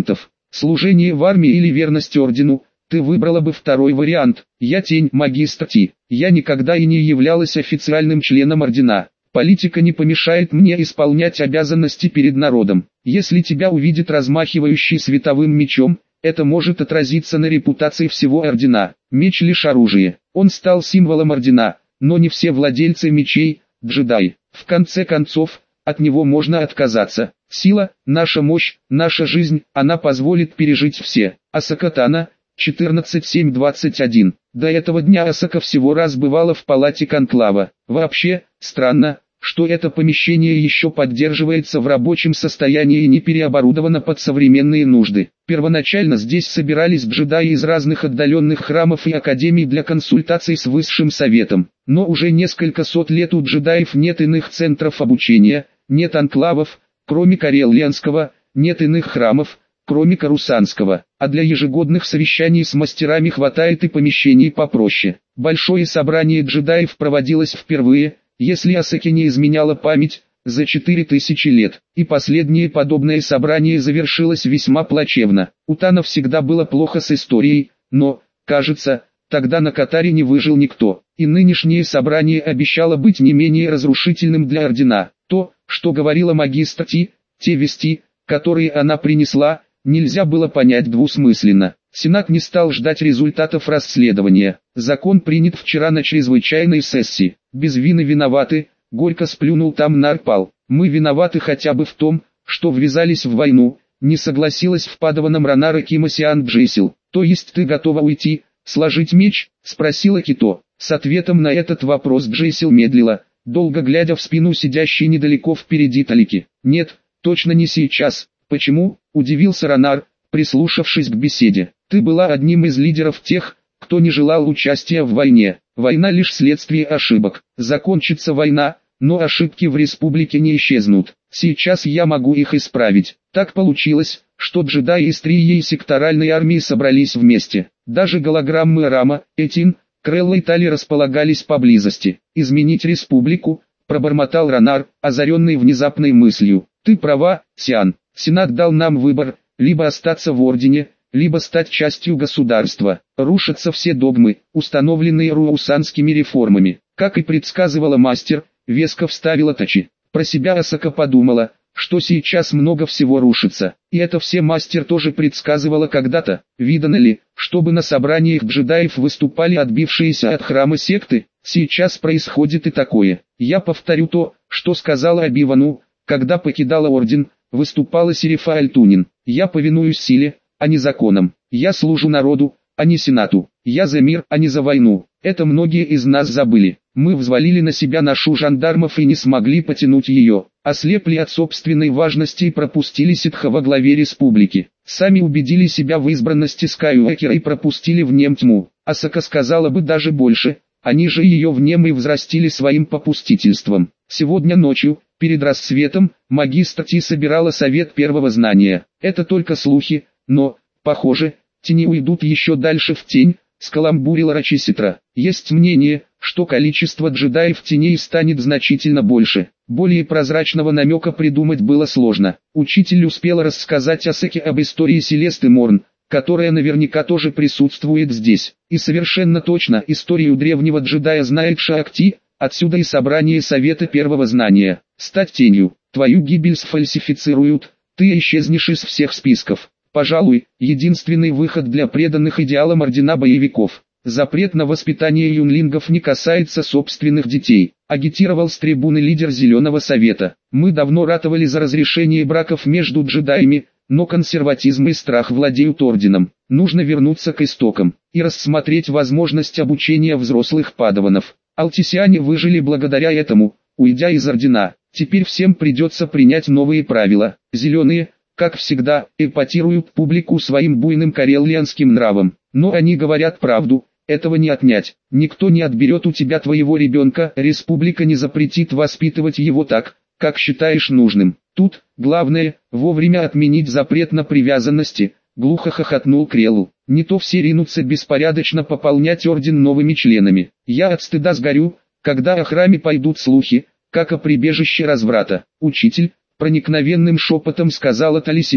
служение в армии или верность ордену, ты выбрала бы второй вариант. Я тень, магистр Ти. Я никогда и не являлась официальным членом ордена. Политика не помешает мне исполнять обязанности перед народом. Если тебя увидит размахивающий световым мечом, это может отразиться на репутации всего ордена. Меч лишь оружие. Он стал символом ордена, но не все владельцы мечей – джедаи. В конце концов, от него можно отказаться. Сила, наша мощь, наша жизнь, она позволит пережить все. Асока Тано, четырнадцать семь двадцать один. До этого дня Асока всего раз бывала в палате конклава. Вообще, странно, что это помещение еще поддерживается в рабочем состоянии и не переоборудовано под современные нужды. Первоначально здесь собирались джедаи из разных отдаленных храмов и академий для консультаций с высшим советом. Но уже несколько сот лет у джедаев нет иных центров обучения, нет анклавов, кроме Кореллианского, нет иных храмов, кроме Карусанского, а для ежегодных совещаний с мастерами хватает и помещений попроще. Большое собрание джедаев проводилось впервые, если Асоке не изменяла память, за четыре тысячи лет, и последнее подобное собрание завершилось весьма плачевно. У Тано всегда было плохо с историей, но, кажется, тогда на Катаре не выжил никто, и нынешнее собрание обещало быть не менее разрушительным для ордена. То, что говорила магистр Ти, те вести, которые она принесла, нельзя было понять двусмысленно. Сенат не стал ждать результатов расследования. Закон принят вчера на чрезвычайной сессии. Без вины виноваты, горько сплюнул там Нарпал. Мы виноваты хотя бы в том, что ввязались в войну, не согласилась в падаваном Ронара Кимасиан Джейсил. То есть ты готова уйти, сложить меч? Спросила Кито. С ответом на этот вопрос Джейсил медлила, долго глядя в спину сидящей недалеко впереди Талики. Нет, точно не сейчас. Почему? Удивился Ронар, прислушавшись к беседе. Ты была одним из лидеров тех, кто не желал участия в войне. Война лишь следствие ошибок. Закончится война, но ошибки в республике не исчезнут. Сейчас я могу их исправить. Так получилось, что джедаи из Трии и секторальной армии собрались вместе. Даже голограммы Рама, Этин, Крелла и Тали располагались поблизости. Изменить республику, пробормотал Ронар, озаренный внезапной мыслью. Ты права, Сиан. Сенат дал нам выбор, либо остаться в Ордене, либо стать частью государства. Рушатся все догмы, установленные руаусанскими реформами. Как и предсказывала мастер, веско вставила Тачи. Про себя Асока подумала, что сейчас много всего рушится. И это все мастер тоже предсказывала когда-то. Видано ли, чтобы на собраниях джедаев выступали отбившиеся от храма секты? Сейчас происходит и такое. Я повторю то, что сказала Оби-Вану, когда покидала Орден, выступала Серифа Альтунин. Я повинуюсь силе, а не законам. Я служу народу, а не сенату. Я за мир, а не за войну. Это многие из нас забыли. Мы взвалили на себя ношу жандармов и не смогли потянуть ее. Ослепли от собственной важности и пропустили ситха во главе республики. Сами убедили себя в избранности Скайуокера и пропустили в нем тьму. Асока сказала бы даже больше, они же ее в нем и взрастили своим попустительством. Сегодня ночью, перед рассветом, магистр Ти собирала совет первого знания. Это только слухи, но, похоже, тени уйдут еще дальше в тень, скаламбурила Рачиситра. Есть мнение, что количество джедаев теней станет значительно больше. Более прозрачного намека придумать было сложно. Учитель успел рассказать Асоке об истории Селесты Морн, которая наверняка тоже присутствует здесь. И совершенно точно историю древнего джедая знает Шаакти, отсюда и собрание совета первого знания. Стать тенью, твою гибель сфальсифицируют, ты исчезнешь из всех списков. Пожалуй, единственный выход для преданных идеалам ордена боевиков. Запрет на воспитание юнлингов не касается собственных детей, агитировал с трибуны лидер Зеленого Совета. Мы давно ратовали за разрешение браков между джедаями, но консерватизм и страх владеют орденом. Нужно вернуться к истокам и рассмотреть возможность обучения взрослых падаванов. Алтисиане выжили благодаря этому, уйдя из ордена. Теперь всем придется принять новые правила. Зеленые, как всегда, эпатируют публику своим буйным кареллианским нравом. Но они говорят правду, этого не отнять. Никто не отберет у тебя твоего ребенка, республика не запретит воспитывать его так, как считаешь нужным. Тут, главное, вовремя отменить запрет на привязанности, глухо хохотнул Крелл. Не то все ринутся беспорядочно пополнять орден новыми членами. Я от стыда сгорю, когда о храме пойдут слухи, как о прибежище разврата. Учитель, проникновенным шепотом сказала Талисибит,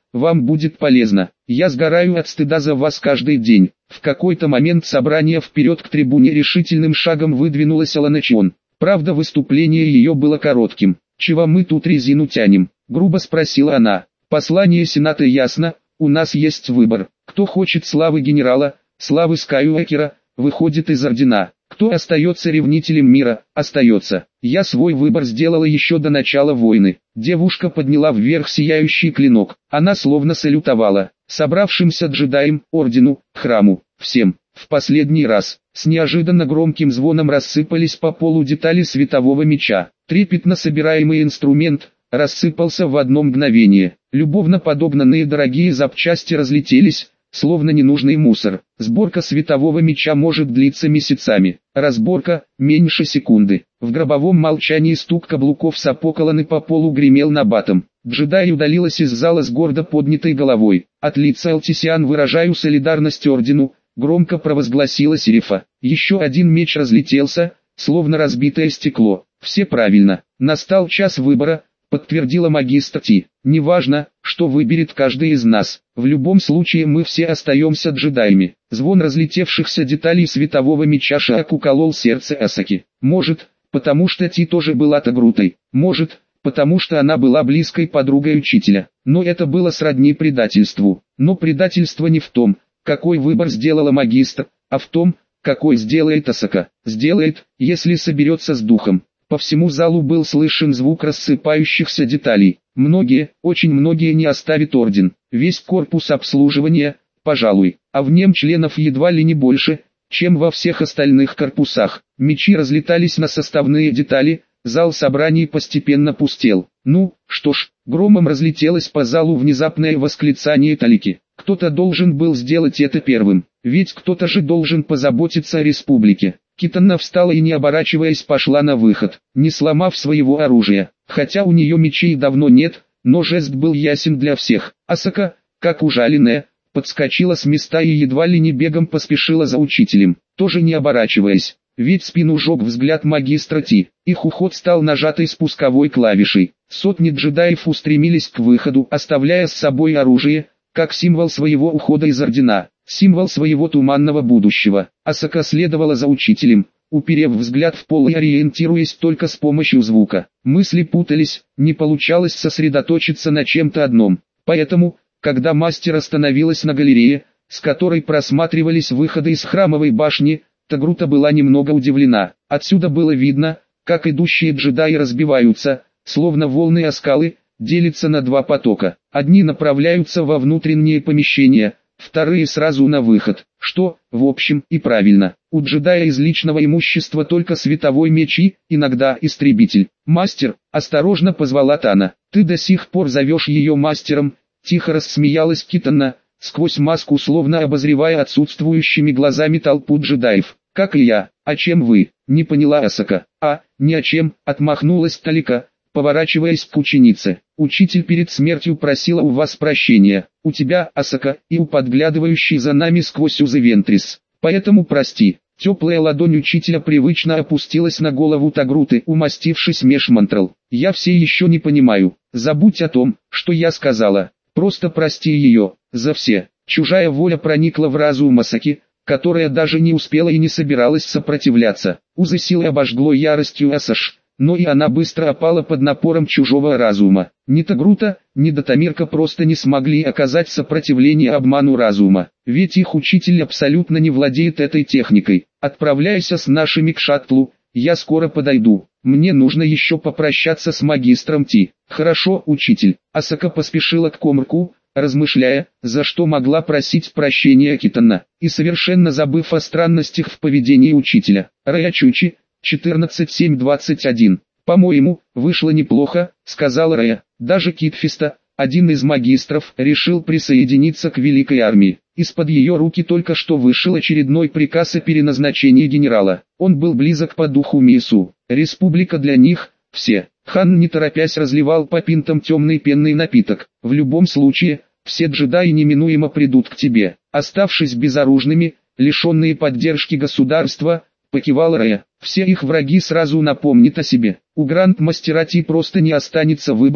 вам будет полезно. Я сгораю от стыда за вас каждый день». В какой-то момент собрания вперед к трибуне решительным шагом выдвинулась Алана Чон. Правда, выступление ее было коротким. «Чего мы тут резину тянем?» — грубо спросила она. «Послание Сената ясно, у нас есть выбор. Кто хочет славы генерала, славы Скайуокера, выходит из ордена. Кто остается ревнителем мира, остается. Я свой выбор сделала еще до начала войны». Девушка подняла вверх сияющий клинок. Она словно салютовала собравшимся джедаям, ордену, храму, всем. В последний раз, с неожиданно громким звоном рассыпались по полу детали светового меча. Трепетно собираемый инструмент рассыпался в одно мгновение. Любовно подогнанные дорогие запчасти разлетелись, словно ненужный мусор. Сборка светового меча может длиться месяцами. Разборка – меньше секунды. В гробовом молчании стук каблуков сапог Аланы по полу гремел набатом. Джедай удалилась из зала с гордо поднятой головой. «От лица Алтисиан выражаю солидарность ордену», — громко провозгласила Серифа. Еще один меч разлетелся, словно разбитое стекло. «Все правильно. Настал час выбора», — подтвердила магистр Ти. «Неважно, что выберет каждый из нас. В любом случае мы все остаемся джедаями». Звон разлетевшихся деталей светового меча Шиак уколол сердце Асаки. Может, потому что Ти тоже была Тагрутой. Может, потому что она была близкой подругой учителя. Но это было сродни предательству. Но предательство не в том, какой выбор сделала магистр, а в том, какой сделает Асака. Сделает, если соберется с духом. По всему залу был слышен звук рассыпающихся деталей. Многие, очень многие не оставят орден. Весь корпус обслуживания, пожалуй, а в нем членов едва ли не больше, чем во всех остальных корпусах. Мечи разлетались на составные детали, зал собраний постепенно пустел. «Ну, что ж», громом разлетелось по залу внезапное восклицание Талики. «Кто-то должен был сделать это первым, ведь кто-то же должен позаботиться о республике». Китана встала и не оборачиваясь пошла на выход, не сломав своего оружия. Хотя у нее мечей давно нет, но жест был ясен для всех. Асака, как ужаленная, подскочила с места и едва ли не бегом поспешила за учителем, тоже не оборачиваясь. Ведь спину жег взгляд магистра Ти. Их уход стал нажатой спусковой клавишей. Сотни джедаев устремились к выходу, оставляя с собой оружие, как символ своего ухода из ордена, символ своего туманного будущего. Асака следовала за учителем, уперев взгляд в пол и ориентируясь только с помощью звука. Мысли путались, не получалось сосредоточиться на чем-то одном. Поэтому, когда мастер остановилась на галерее, с которой просматривались выходы из храмовой башни, Тагрута была немного удивлена. Отсюда было видно, как идущие джедаи разбиваются, словно волны о скалы, делятся на два потока. Одни направляются во внутренние помещения, вторые сразу на выход, что, в общем, и правильно. У джедая из личного имущества только световой меч и, иногда, истребитель. «Мастер», — осторожно позвала Тана. «Ты до сих пор зовешь ее мастером», — тихо рассмеялась Китана, сквозь маску словно обозревая отсутствующими глазами толпу джедаев. «Как и я, а чем вы?» — не поняла Асака. «А, ни о чем», — отмахнулась Талика, поворачиваясь к ученице. «Учитель перед смертью просила у вас прощения, у тебя, Асака, и у подглядывающей за нами сквозь узы Вентрис. Поэтому прости». Теплая ладонь учителя привычно опустилась на голову Тагруты, умастившись меж мантрал. «Я все еще не понимаю. Забудь о том, что я сказала. Просто прости ее, за все». Чужая воля проникла в разум Асаки, которая даже не успела и не собиралась сопротивляться. Узы силы обожгло яростью Асаш, но и она быстро опала под напором чужого разума. Ни Тагрута, ни Датамирка просто не смогли оказать сопротивление обману разума, ведь их учитель абсолютно не владеет этой техникой. «Отправляйся с нашими к шаттлу, я скоро подойду. Мне нужно еще попрощаться с магистром Ти». «Хорошо, учитель». Асака поспешила к Комрку, размышляя, за что могла просить прощения Китана, и совершенно забыв о странностях в поведении учителя. Рая Чучи, четырнадцать семь двадцать один. «По-моему, вышло неплохо», — сказала Рая. «Даже Китфиста, один из магистров, решил присоединиться к великой армии. Из-под ее руки только что вышел очередной приказ о переназначении генерала. Он был близок по духу Мису. Республика для них, все». Хан не торопясь разливал по пинтам темный пенный напиток. «В любом случае, все джедаи неминуемо придут к тебе». Оставшись безоружными, лишенные поддержки государства, покивал Рая. Все их враги сразу напомнят о себе. У гранд-мастера Ти просто не останется выбора,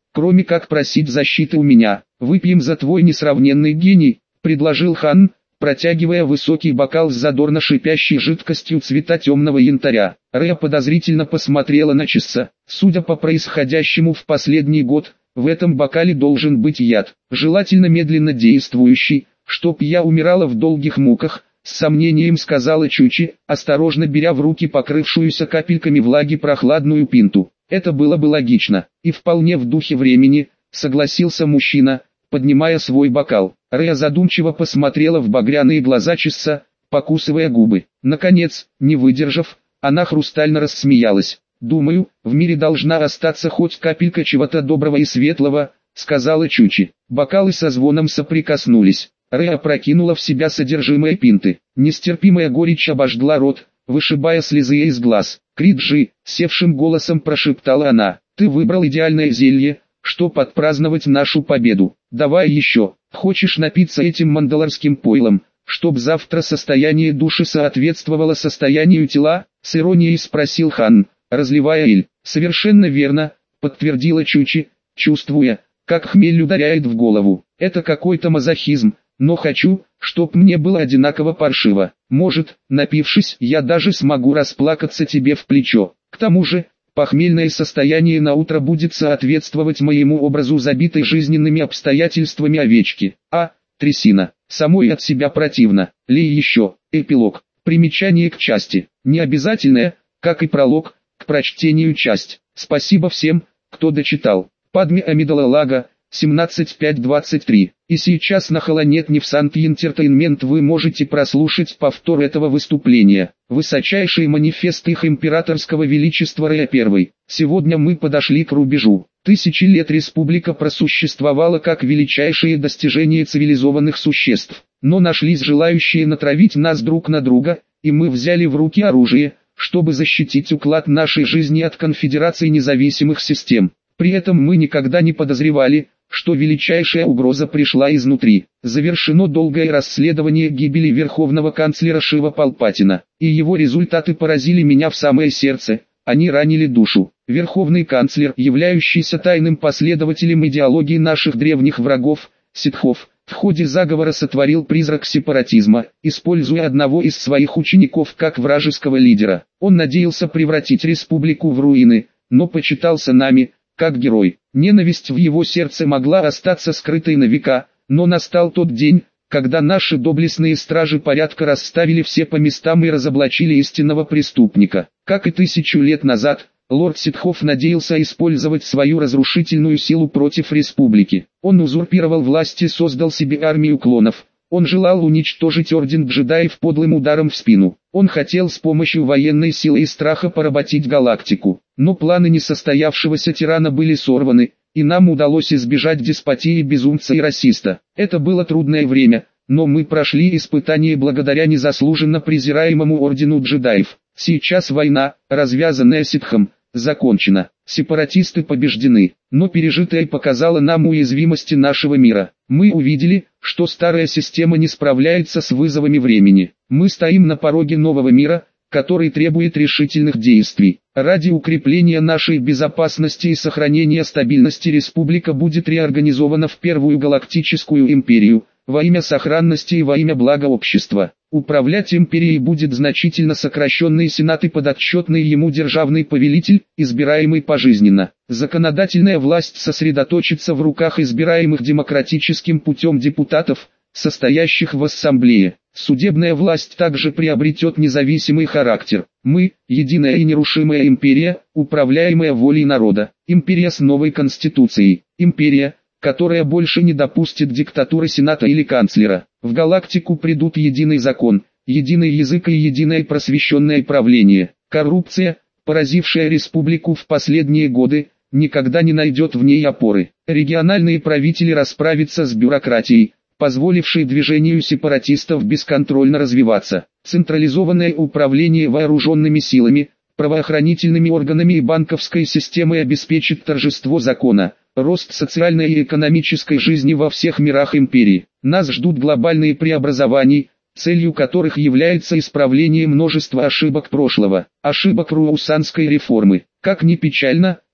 кроме как просить защиты у меня. Выпьем за твой несравненный гений, предложил хан, протягивая высокий бокал с задорно шипящей жидкостью цвета темного янтаря. Рэя подозрительно посмотрела на часы. Судя по происходящему в последний год, в этом бокале должен быть яд, желательно медленно действующий, чтоб я умирала в долгих муках, с сомнением сказала Чучи, осторожно беря в руки покрывшуюся капельками влаги прохладную пинту. Это было бы логично, и вполне в духе времени, согласился мужчина, поднимая свой бокал. Рэя задумчиво посмотрела в багряные глаза Чисса, покусывая губы. Наконец, не выдержав, она хрустально рассмеялась. «Думаю, в мире должна остаться хоть капелька чего-то доброго и светлого», — сказала Чучи. Бокалы со звоном соприкоснулись. Рэя опрокинула в себя содержимое пинты. Нестерпимая горечь обожгла рот, вышибая слезы из глаз. «Криджи», — севшим голосом прошептала она, — «ты выбрал идеальное зелье, чтоб отпраздновать нашу победу. Давай еще, хочешь напиться этим мандалорским пойлом, чтоб завтра состояние души соответствовало состоянию тела?» — с иронией спросил хан, разливая эль. «Совершенно верно», — подтвердила Чучи, чувствуя, как хмель ударяет в голову. «Это какой-то мазохизм, но хочу, чтоб мне было одинаково паршиво. Может, напившись, я даже смогу расплакаться тебе в плечо. К тому же, похмельное состояние на утро будет соответствовать моему образу забитой жизненными обстоятельствами овечки. А, трясина, самой от себя противно. Ли еще, эпилог, примечание к части, не обязательное, как и пролог, к прочтению часть. Спасибо всем, кто дочитал. Падме Амидала Лага, семнадцать пять двадцать три. И сейчас на Холонет Нефсант Entertainment вы можете прослушать повтор этого выступления. Высочайший манифест их императорского величества Рэя I. Сегодня мы подошли к рубежу. Тысячи лет республика просуществовала как величайшее достижение цивилизованных существ. Но нашлись желающие натравить нас друг на друга, и мы взяли в руки оружие, чтобы защитить уклад нашей жизни от конфедерации независимых систем. При этом мы никогда не подозревали, что величайшая угроза пришла изнутри. Завершено долгое расследование гибели верховного канцлера Шива Палпатина, и его результаты поразили меня в самое сердце, они ранили душу. Верховный канцлер, являющийся тайным последователем идеологии наших древних врагов, ситхов, в ходе заговора сотворил призрак сепаратизма, используя одного из своих учеников как вражеского лидера. Он надеялся превратить республику в руины, но почитался нами, как герой. Ненависть в его сердце могла остаться скрытой на века, но настал тот день, когда наши доблестные стражи порядка расставили все по местам и разоблачили истинного преступника. Как и тысячу лет назад, лорд Ситхов надеялся использовать свою разрушительную силу против республики. Он узурпировал власть и создал себе армию клонов. Он желал уничтожить орден джедаев подлым ударом в спину. Он хотел с помощью военной силы и страха поработить галактику. Но планы несостоявшегося тирана были сорваны, и нам удалось избежать деспотии безумца и расиста. Это было трудное время, но мы прошли испытание благодаря незаслуженно презираемому ордену джедаев. Сейчас война, развязанная Ситхом, закончена. Сепаратисты побеждены, но пережитое показало нам уязвимости нашего мира. Мы увидели, что старая система не справляется с вызовами времени. Мы стоим на пороге нового мира, который требует решительных действий. Ради укрепления нашей безопасности и сохранения стабильности республика будет реорганизована в Первую Галактическую империю, во имя сохранности и во имя блага общества. Управлять империей будет значительно сокращенный сенат и подотчетный ему державный повелитель, избираемый пожизненно. Законодательная власть сосредоточится в руках избираемых демократическим путем депутатов, состоящих в ассамблее. Судебная власть также приобретет независимый характер. Мы – единая и нерушимая империя, управляемая волей народа. Империя с новой конституцией. Империя, которая больше не допустит диктатуры сената или канцлера. В галактику придут единый закон, единый язык и единое просвещенное правление. Коррупция, поразившая республику в последние годы, никогда не найдет в ней опоры. Региональные правители расправятся с бюрократией, позволившей движению сепаратистов бесконтрольно развиваться. Централизованное управление вооруженными силами, правоохранительными органами и банковской системой обеспечит торжество закона, рост социальной и экономической жизни во всех мирах империи. Нас ждут глобальные преобразования, целью которых является исправление множества ошибок прошлого, ошибок руусанской реформы. Как ни печально,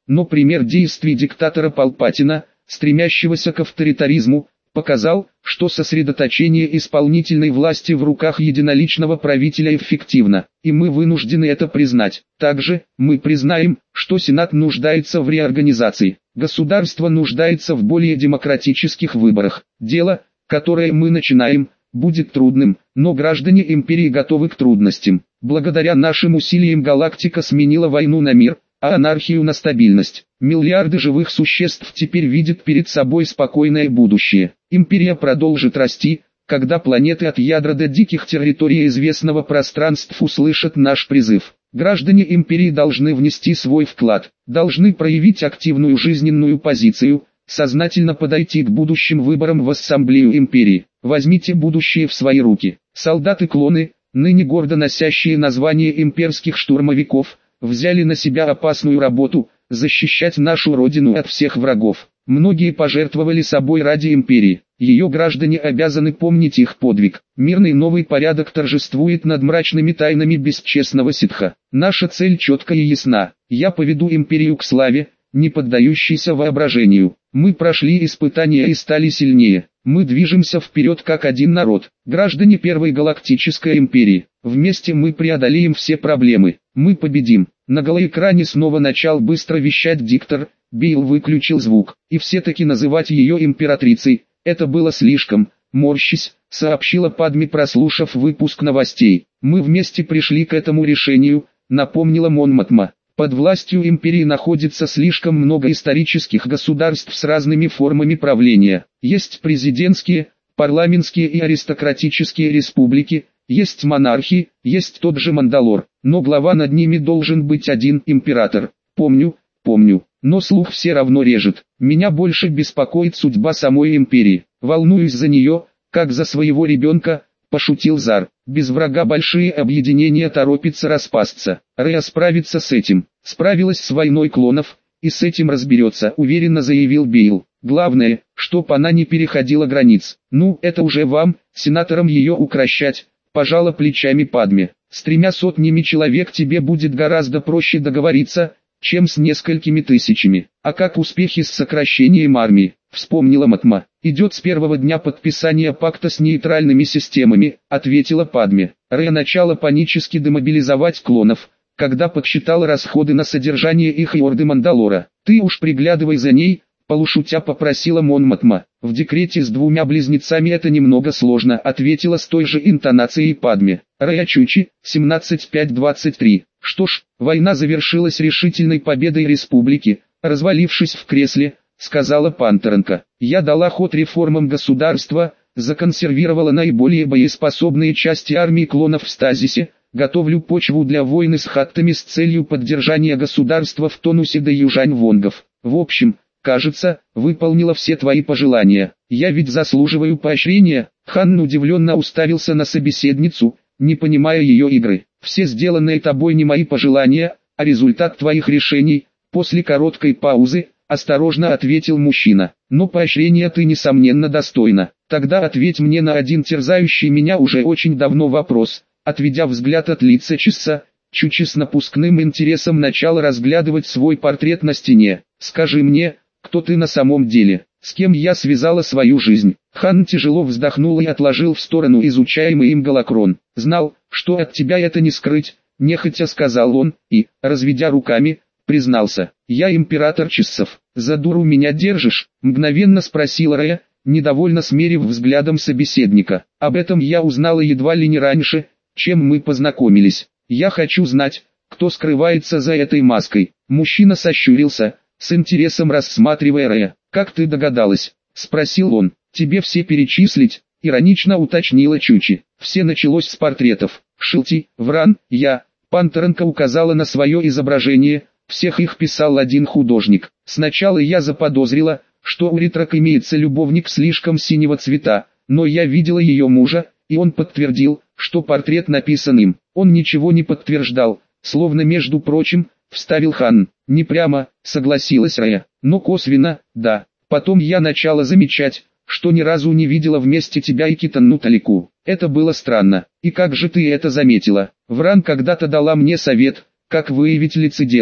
но пример действий диктатора Палпатина, стремящегося к авторитаризму, показал, что сосредоточение исполнительной власти в руках единоличного правителя эффективно, и мы вынуждены это признать. Также, мы признаем, что Сенат нуждается в реорганизации. Государство нуждается в более демократических выборах. Дело, которое мы начинаем, будет трудным, но граждане империи готовы к трудностям. Благодаря нашим усилиям галактика сменила войну на мир, а анархию на стабильность. Миллиарды живых существ теперь видят перед собой спокойное будущее. Империя продолжит расти, когда планеты от ядра до диких территорий известного пространства услышат наш призыв. Граждане империи должны внести свой вклад, должны проявить активную жизненную позицию, сознательно подойти к будущим выборам в Ассамблею империи. Возьмите будущее в свои руки. Солдаты-клоны, ныне гордо носящие название имперских штурмовиков, взяли на себя опасную работу – защищать нашу родину от всех врагов. Многие пожертвовали собой ради империи. Ее граждане обязаны помнить их подвиг. Мирный новый порядок торжествует над мрачными тайнами бесчестного ситха. Наша цель четка и ясна. Я поведу империю к славе, не поддающейся воображению. Мы прошли испытания и стали сильнее. Мы движемся вперед как один народ, граждане Первой Галактической Империи. Вместе мы преодолеем все проблемы. Мы победим. На голоэкране снова начал быстро вещать диктор. Бейл выключил звук. И все-таки называть ее императрицей, это было слишком. Морщись, сообщила Падме, прослушав выпуск новостей. Мы вместе пришли к этому решению, напомнила Мон Матма. Под властью империи находится слишком много исторических государств с разными формами правления. Есть президентские, парламентские и аристократические республики, есть монархии, есть тот же Мандалор, но глава над ними должен быть один император. Помню, помню, но слух все равно режет. Меня больше беспокоит судьба самой империи. Волнуюсь за нее, как за своего ребенка, пошутил Зар. Без врага большие объединения торопятся распасться. Рея справится с этим. Справилась с войной клонов, и с этим разберется, уверенно заявил Бейл. Главное, чтоб она не переходила границ. Ну, это уже вам, сенаторам, ее укрощать, пожала плечами Падме. С тремя сотнями человек тебе будет гораздо проще договориться, чем с несколькими тысячами. А как успехи с сокращением армии? Вспомнила Матма. Идет с первого дня подписания пакта с нейтральными системами, ответила Падме. Рея начала панически демобилизовать клонов, когда подсчитала расходы на содержание их и орды Мандалора. Ты уж приглядывай за ней, полушутя попросила Мон Матма. В декрете с двумя близнецами это немного сложно, ответила с той же интонацией Падме. Рея Чучи, семнадцать пять двадцать три. Что ж, война завершилась решительной победой республики, развалившись в кресле, сказала Пантеренко. Я дала ход реформам государства, законсервировала наиболее боеспособные части армии клонов в стазисе, готовлю почву для войны с хаттами с целью поддержания государства в тонусе до южань-вонгов. В общем, кажется, выполнила все твои пожелания. Я ведь заслуживаю поощрения. Хан удивленно уставился на собеседницу, не понимая ее игры. Все сделанные тобой не мои пожелания, а результат твоих решений. После короткой паузы, осторожно ответил мужчина. Но поощрения ты несомненно достойна. Тогда ответь мне на один терзающий меня уже очень давно вопрос. Отведя взгляд от лица Чисса, Чучи с напускным интересом начал разглядывать свой портрет на стене. Скажи мне, кто ты на самом деле? С кем я связала свою жизнь? Хан тяжело вздохнул и отложил в сторону изучаемый им голокрон. Знал, что от тебя это не скрыть, нехотя сказал он, и, разведя руками, признался. Я император Чиссов. За дуру меня держишь? Мгновенно спросила Рея, недовольно смерив взглядом собеседника. Об этом я узнала едва ли не раньше, чем мы познакомились. Я хочу знать, кто скрывается за этой маской. Мужчина сощурился, с интересом рассматривая Рея. Как ты догадалась? Спросил он. Тебе все перечислить? Иронично уточнила Чучи. Все началось с портретов. Шилти, Вран, я. Пантеренко указала на свое изображение. Всех их писал один художник. Сначала я заподозрила, что у Ритрак имеется любовник слишком синего цвета, но я видела ее мужа, и он подтвердил, что портрет написан им. Он ничего не подтверждал, словно между прочим, вставил Хан. Не прямо, согласилась Рея, но косвенно, да. Потом я начала замечать, что ни разу не видела вместе тебя и Китанну Талику. Это было странно. И как же ты это заметила? Вран когда-то дала мне совет, как выявить лицеделов.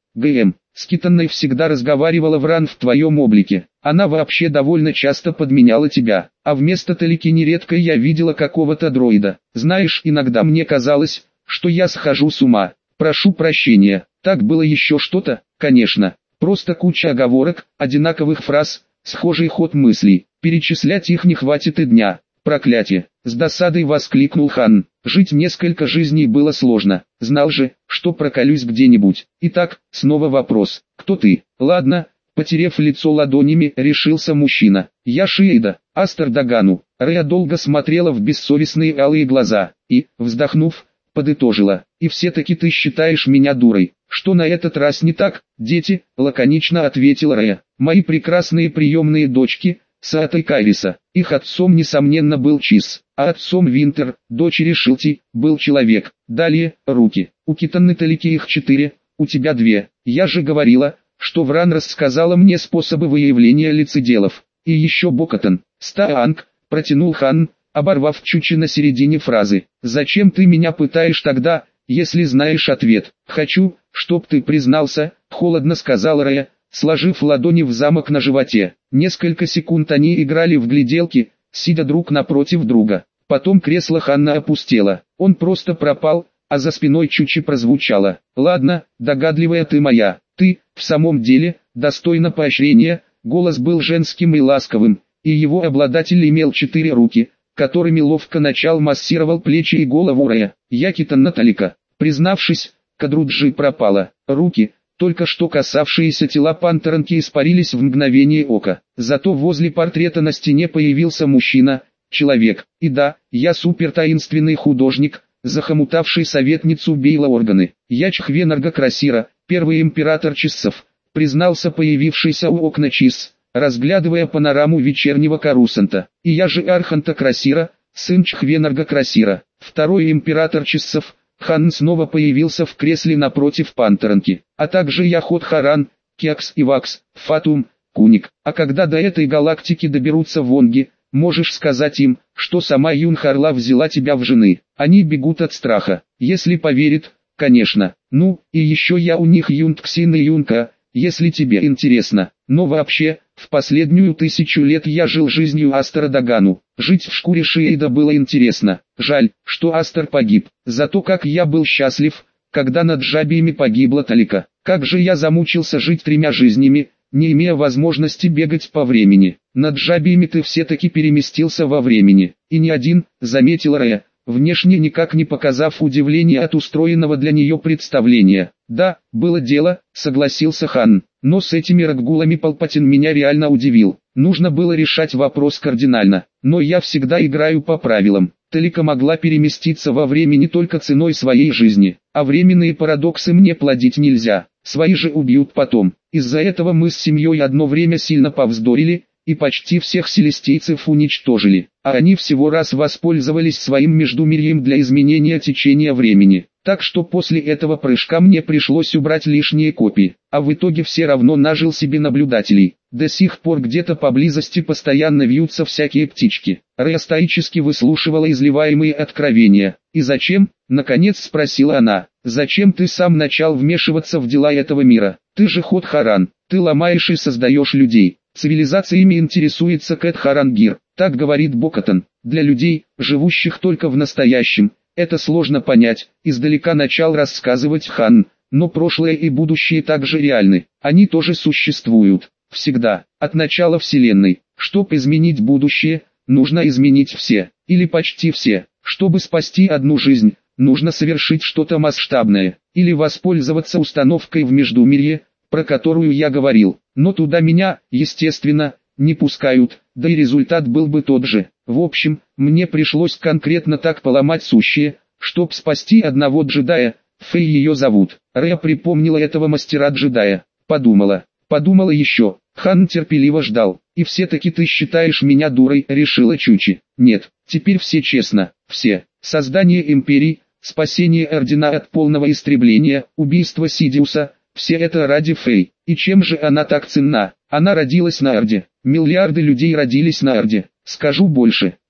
ГМ. С Китанной всегда разговаривала Вран в твоем облике. Она вообще довольно часто подменяла тебя. А вместо Талики нередко я видела какого-то дроида. Знаешь, иногда мне казалось, что я схожу с ума. Прошу прощения. Так было еще что-то? Конечно. Просто куча оговорок, одинаковых фраз, схожий ход мыслей. Перечислять их не хватит и дня. Проклятие! С досадой воскликнул Хан. Жить несколько жизней было сложно. Знал же, что проколюсь где-нибудь. Итак, снова вопрос. Кто ты? Ладно, потерев лицо ладонями, решился мужчина. Я Шиэйда, Астер Дагану. Рея долго смотрела в бессовестные алые глаза. И, вздохнув, подытожила. И все-таки ты считаешь меня дурой. Что на этот раз не так, дети? Лаконично ответила Рея. Мои прекрасные приемные дочки, Саата и Кайриса. Их отцом несомненно был Чиз, а отцом Винтер, дочери Шилти, был человек. Далее, руки. У Китанны Талики их четыре, у тебя две. Я же говорила, что Вран рассказала мне способы выявления лицеделов. И еще Бокатан. Стаанг, протянул Хан, оборвав Чучи на середине фразы. Зачем ты меня пытаешь тогда, если знаешь ответ? Хочу, чтоб ты признался, холодно сказал Рея, сложив ладони в замок на животе. Несколько секунд они играли в гляделки, сидя друг напротив друга. Потом кресло Ханна опустело. Он просто пропал, а за спиной Чучи прозвучало. «Ладно, догадливая ты моя, ты, в самом деле, достойна поощрения». Голос был женским и ласковым, и его обладатель имел четыре руки, которыми ловко начал массировал плечи и голову Рея. «Я Китанна Талика». Признавшись, Кадруджи пропала. Руки, только что касавшиеся тела пантеранки, испарились в мгновение ока. Зато возле портрета на стене появился мужчина, человек. И да, я супертаинственный художник, захомутавший советницу Бейла органы. Я Чхвенарга Красира, первый император Чиссов, признался появившийся у окна Чисс, разглядывая панораму вечернего Карусанта. И я же Арханта Красира, сын Чхвенарга Красира, второй император Чиссов. Хан снова появился в кресле напротив пантеранки, а также Яхот Харан, Кекс и Вакс, Фатум, Куник. А когда до этой галактики доберутся вонги, можешь сказать им, что сама Юнхарла взяла тебя в жены. Они бегут от страха, если поверит, конечно. Ну, и еще я у них Юнтксин и Юнка, если тебе интересно. Но вообще, в последнюю тысячу лет я жил жизнью Астера Дагану. Жить в шкуре Шиэйда было интересно. Жаль, что Астер погиб. Зато как я был счастлив, когда над Джабиями погибла Талика. Как же я замучился жить тремя жизнями, не имея возможности бегать по времени. Над Джабиями ты все-таки переместился во времени. И не один, заметил Рея, внешне никак не показав удивления от устроенного для нее представления. Да, было дело, согласился Хан. Но с этими Раггулами Палпатин меня реально удивил. Нужно было решать вопрос кардинально. Но я всегда играю по правилам. Талика могла переместиться во времени только ценой своей жизни. А временные парадоксы мне плодить нельзя. Свои же убьют потом. Из-за этого мы с семьей одно время сильно повздорили, и почти всех селестийцев уничтожили. А они всего раз воспользовались своим междумирьем для изменения течения времени. Так что после этого прыжка мне пришлось убрать лишние копии, а в итоге все равно нажил себе наблюдателей. До сих пор где-то поблизости постоянно вьются всякие птички. Рея стоически выслушивала изливаемые откровения. «И зачем?» — наконец спросила она. «Зачем ты сам начал вмешиваться в дела этого мира? Ты же Ход Харан, ты ломаешь и создаешь людей. Цивилизациями интересуется Кэт Харангир, так говорит Бокатан. Для людей, живущих только в настоящем, это сложно понять», — издалека начал рассказывать Хан. «Но прошлое и будущее также реальны, они тоже существуют, всегда, от начала Вселенной. Чтобы изменить будущее, нужно изменить все, или почти все. Чтобы спасти одну жизнь, нужно совершить что-то масштабное, или воспользоваться установкой в Междумирье, про которую я говорил. Но туда меня, естественно, не пускают, да и результат был бы тот же. В общем, мне пришлось конкретно так поломать сущее, чтоб спасти одного джедая, Фэй ее зовут». Рея припомнила этого мастера-джедая, подумала, подумала еще. Хан терпеливо ждал. «И все-таки ты считаешь меня дурой?» — решила Чучи. «Нет, теперь все честно, все. Создание империи, спасение Ордена от полного истребления, убийство Сидиуса — все это ради Фэй. И чем же она так ценна? Она родилась на Орде. Миллиарды людей родились на Орде. Скажу больше,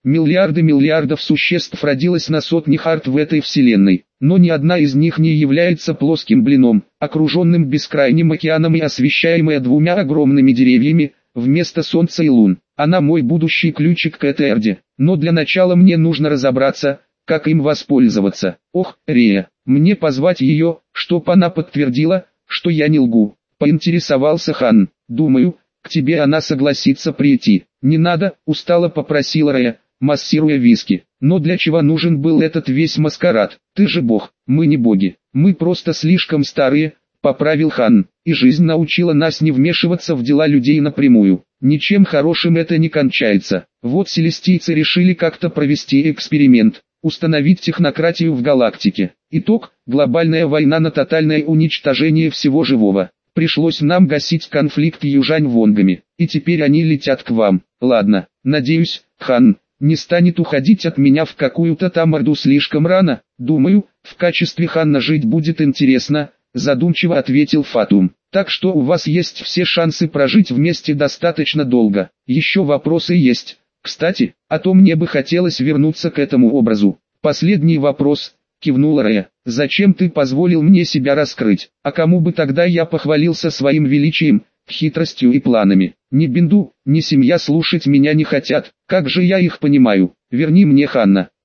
Миллиарды миллиардов существ родилось на сотни арт в этой вселенной, но ни одна из них не является плоским блином, окруженным бескрайним океаном и освещаемая двумя огромными деревьями, вместо солнца и лун. Она мой будущий ключик к этой орде, но для начала мне нужно разобраться, как им воспользоваться. Ох, Рея, мне позвать ее, чтоб она подтвердила, что я не лгу. Поинтересовался хан. Думаю, к тебе она согласится прийти. Не надо, устало попросила Рея, массируя виски. Но для чего нужен был этот весь маскарад? Ты же бог, мы не боги, мы просто слишком старые, поправил хан. И жизнь научила нас не вмешиваться в дела людей напрямую. Ничем хорошим это не кончается. Вот селестийцы решили как-то провести эксперимент, установить технократию в галактике. Итог – глобальная война на тотальное уничтожение всего живого. Пришлось нам гасить конфликт южань-вонгами, и теперь они летят к вам. Ладно, надеюсь, хан не станет уходить от меня в какую-то там орду слишком рано. Думаю, в качестве хана жить будет интересно, задумчиво ответил Фатум. Так что у вас есть все шансы прожить вместе достаточно долго. Еще вопросы есть. Кстати, а то мне бы хотелось вернуться к этому образу. Последний вопрос, кивнула Рея. Зачем ты позволил мне себя раскрыть? А кому бы тогда я похвалился своим величием, хитростью и планами? Ни Бинду, ни семья слушать меня не хотят. Как же я их понимаю? Верни мне Ханна.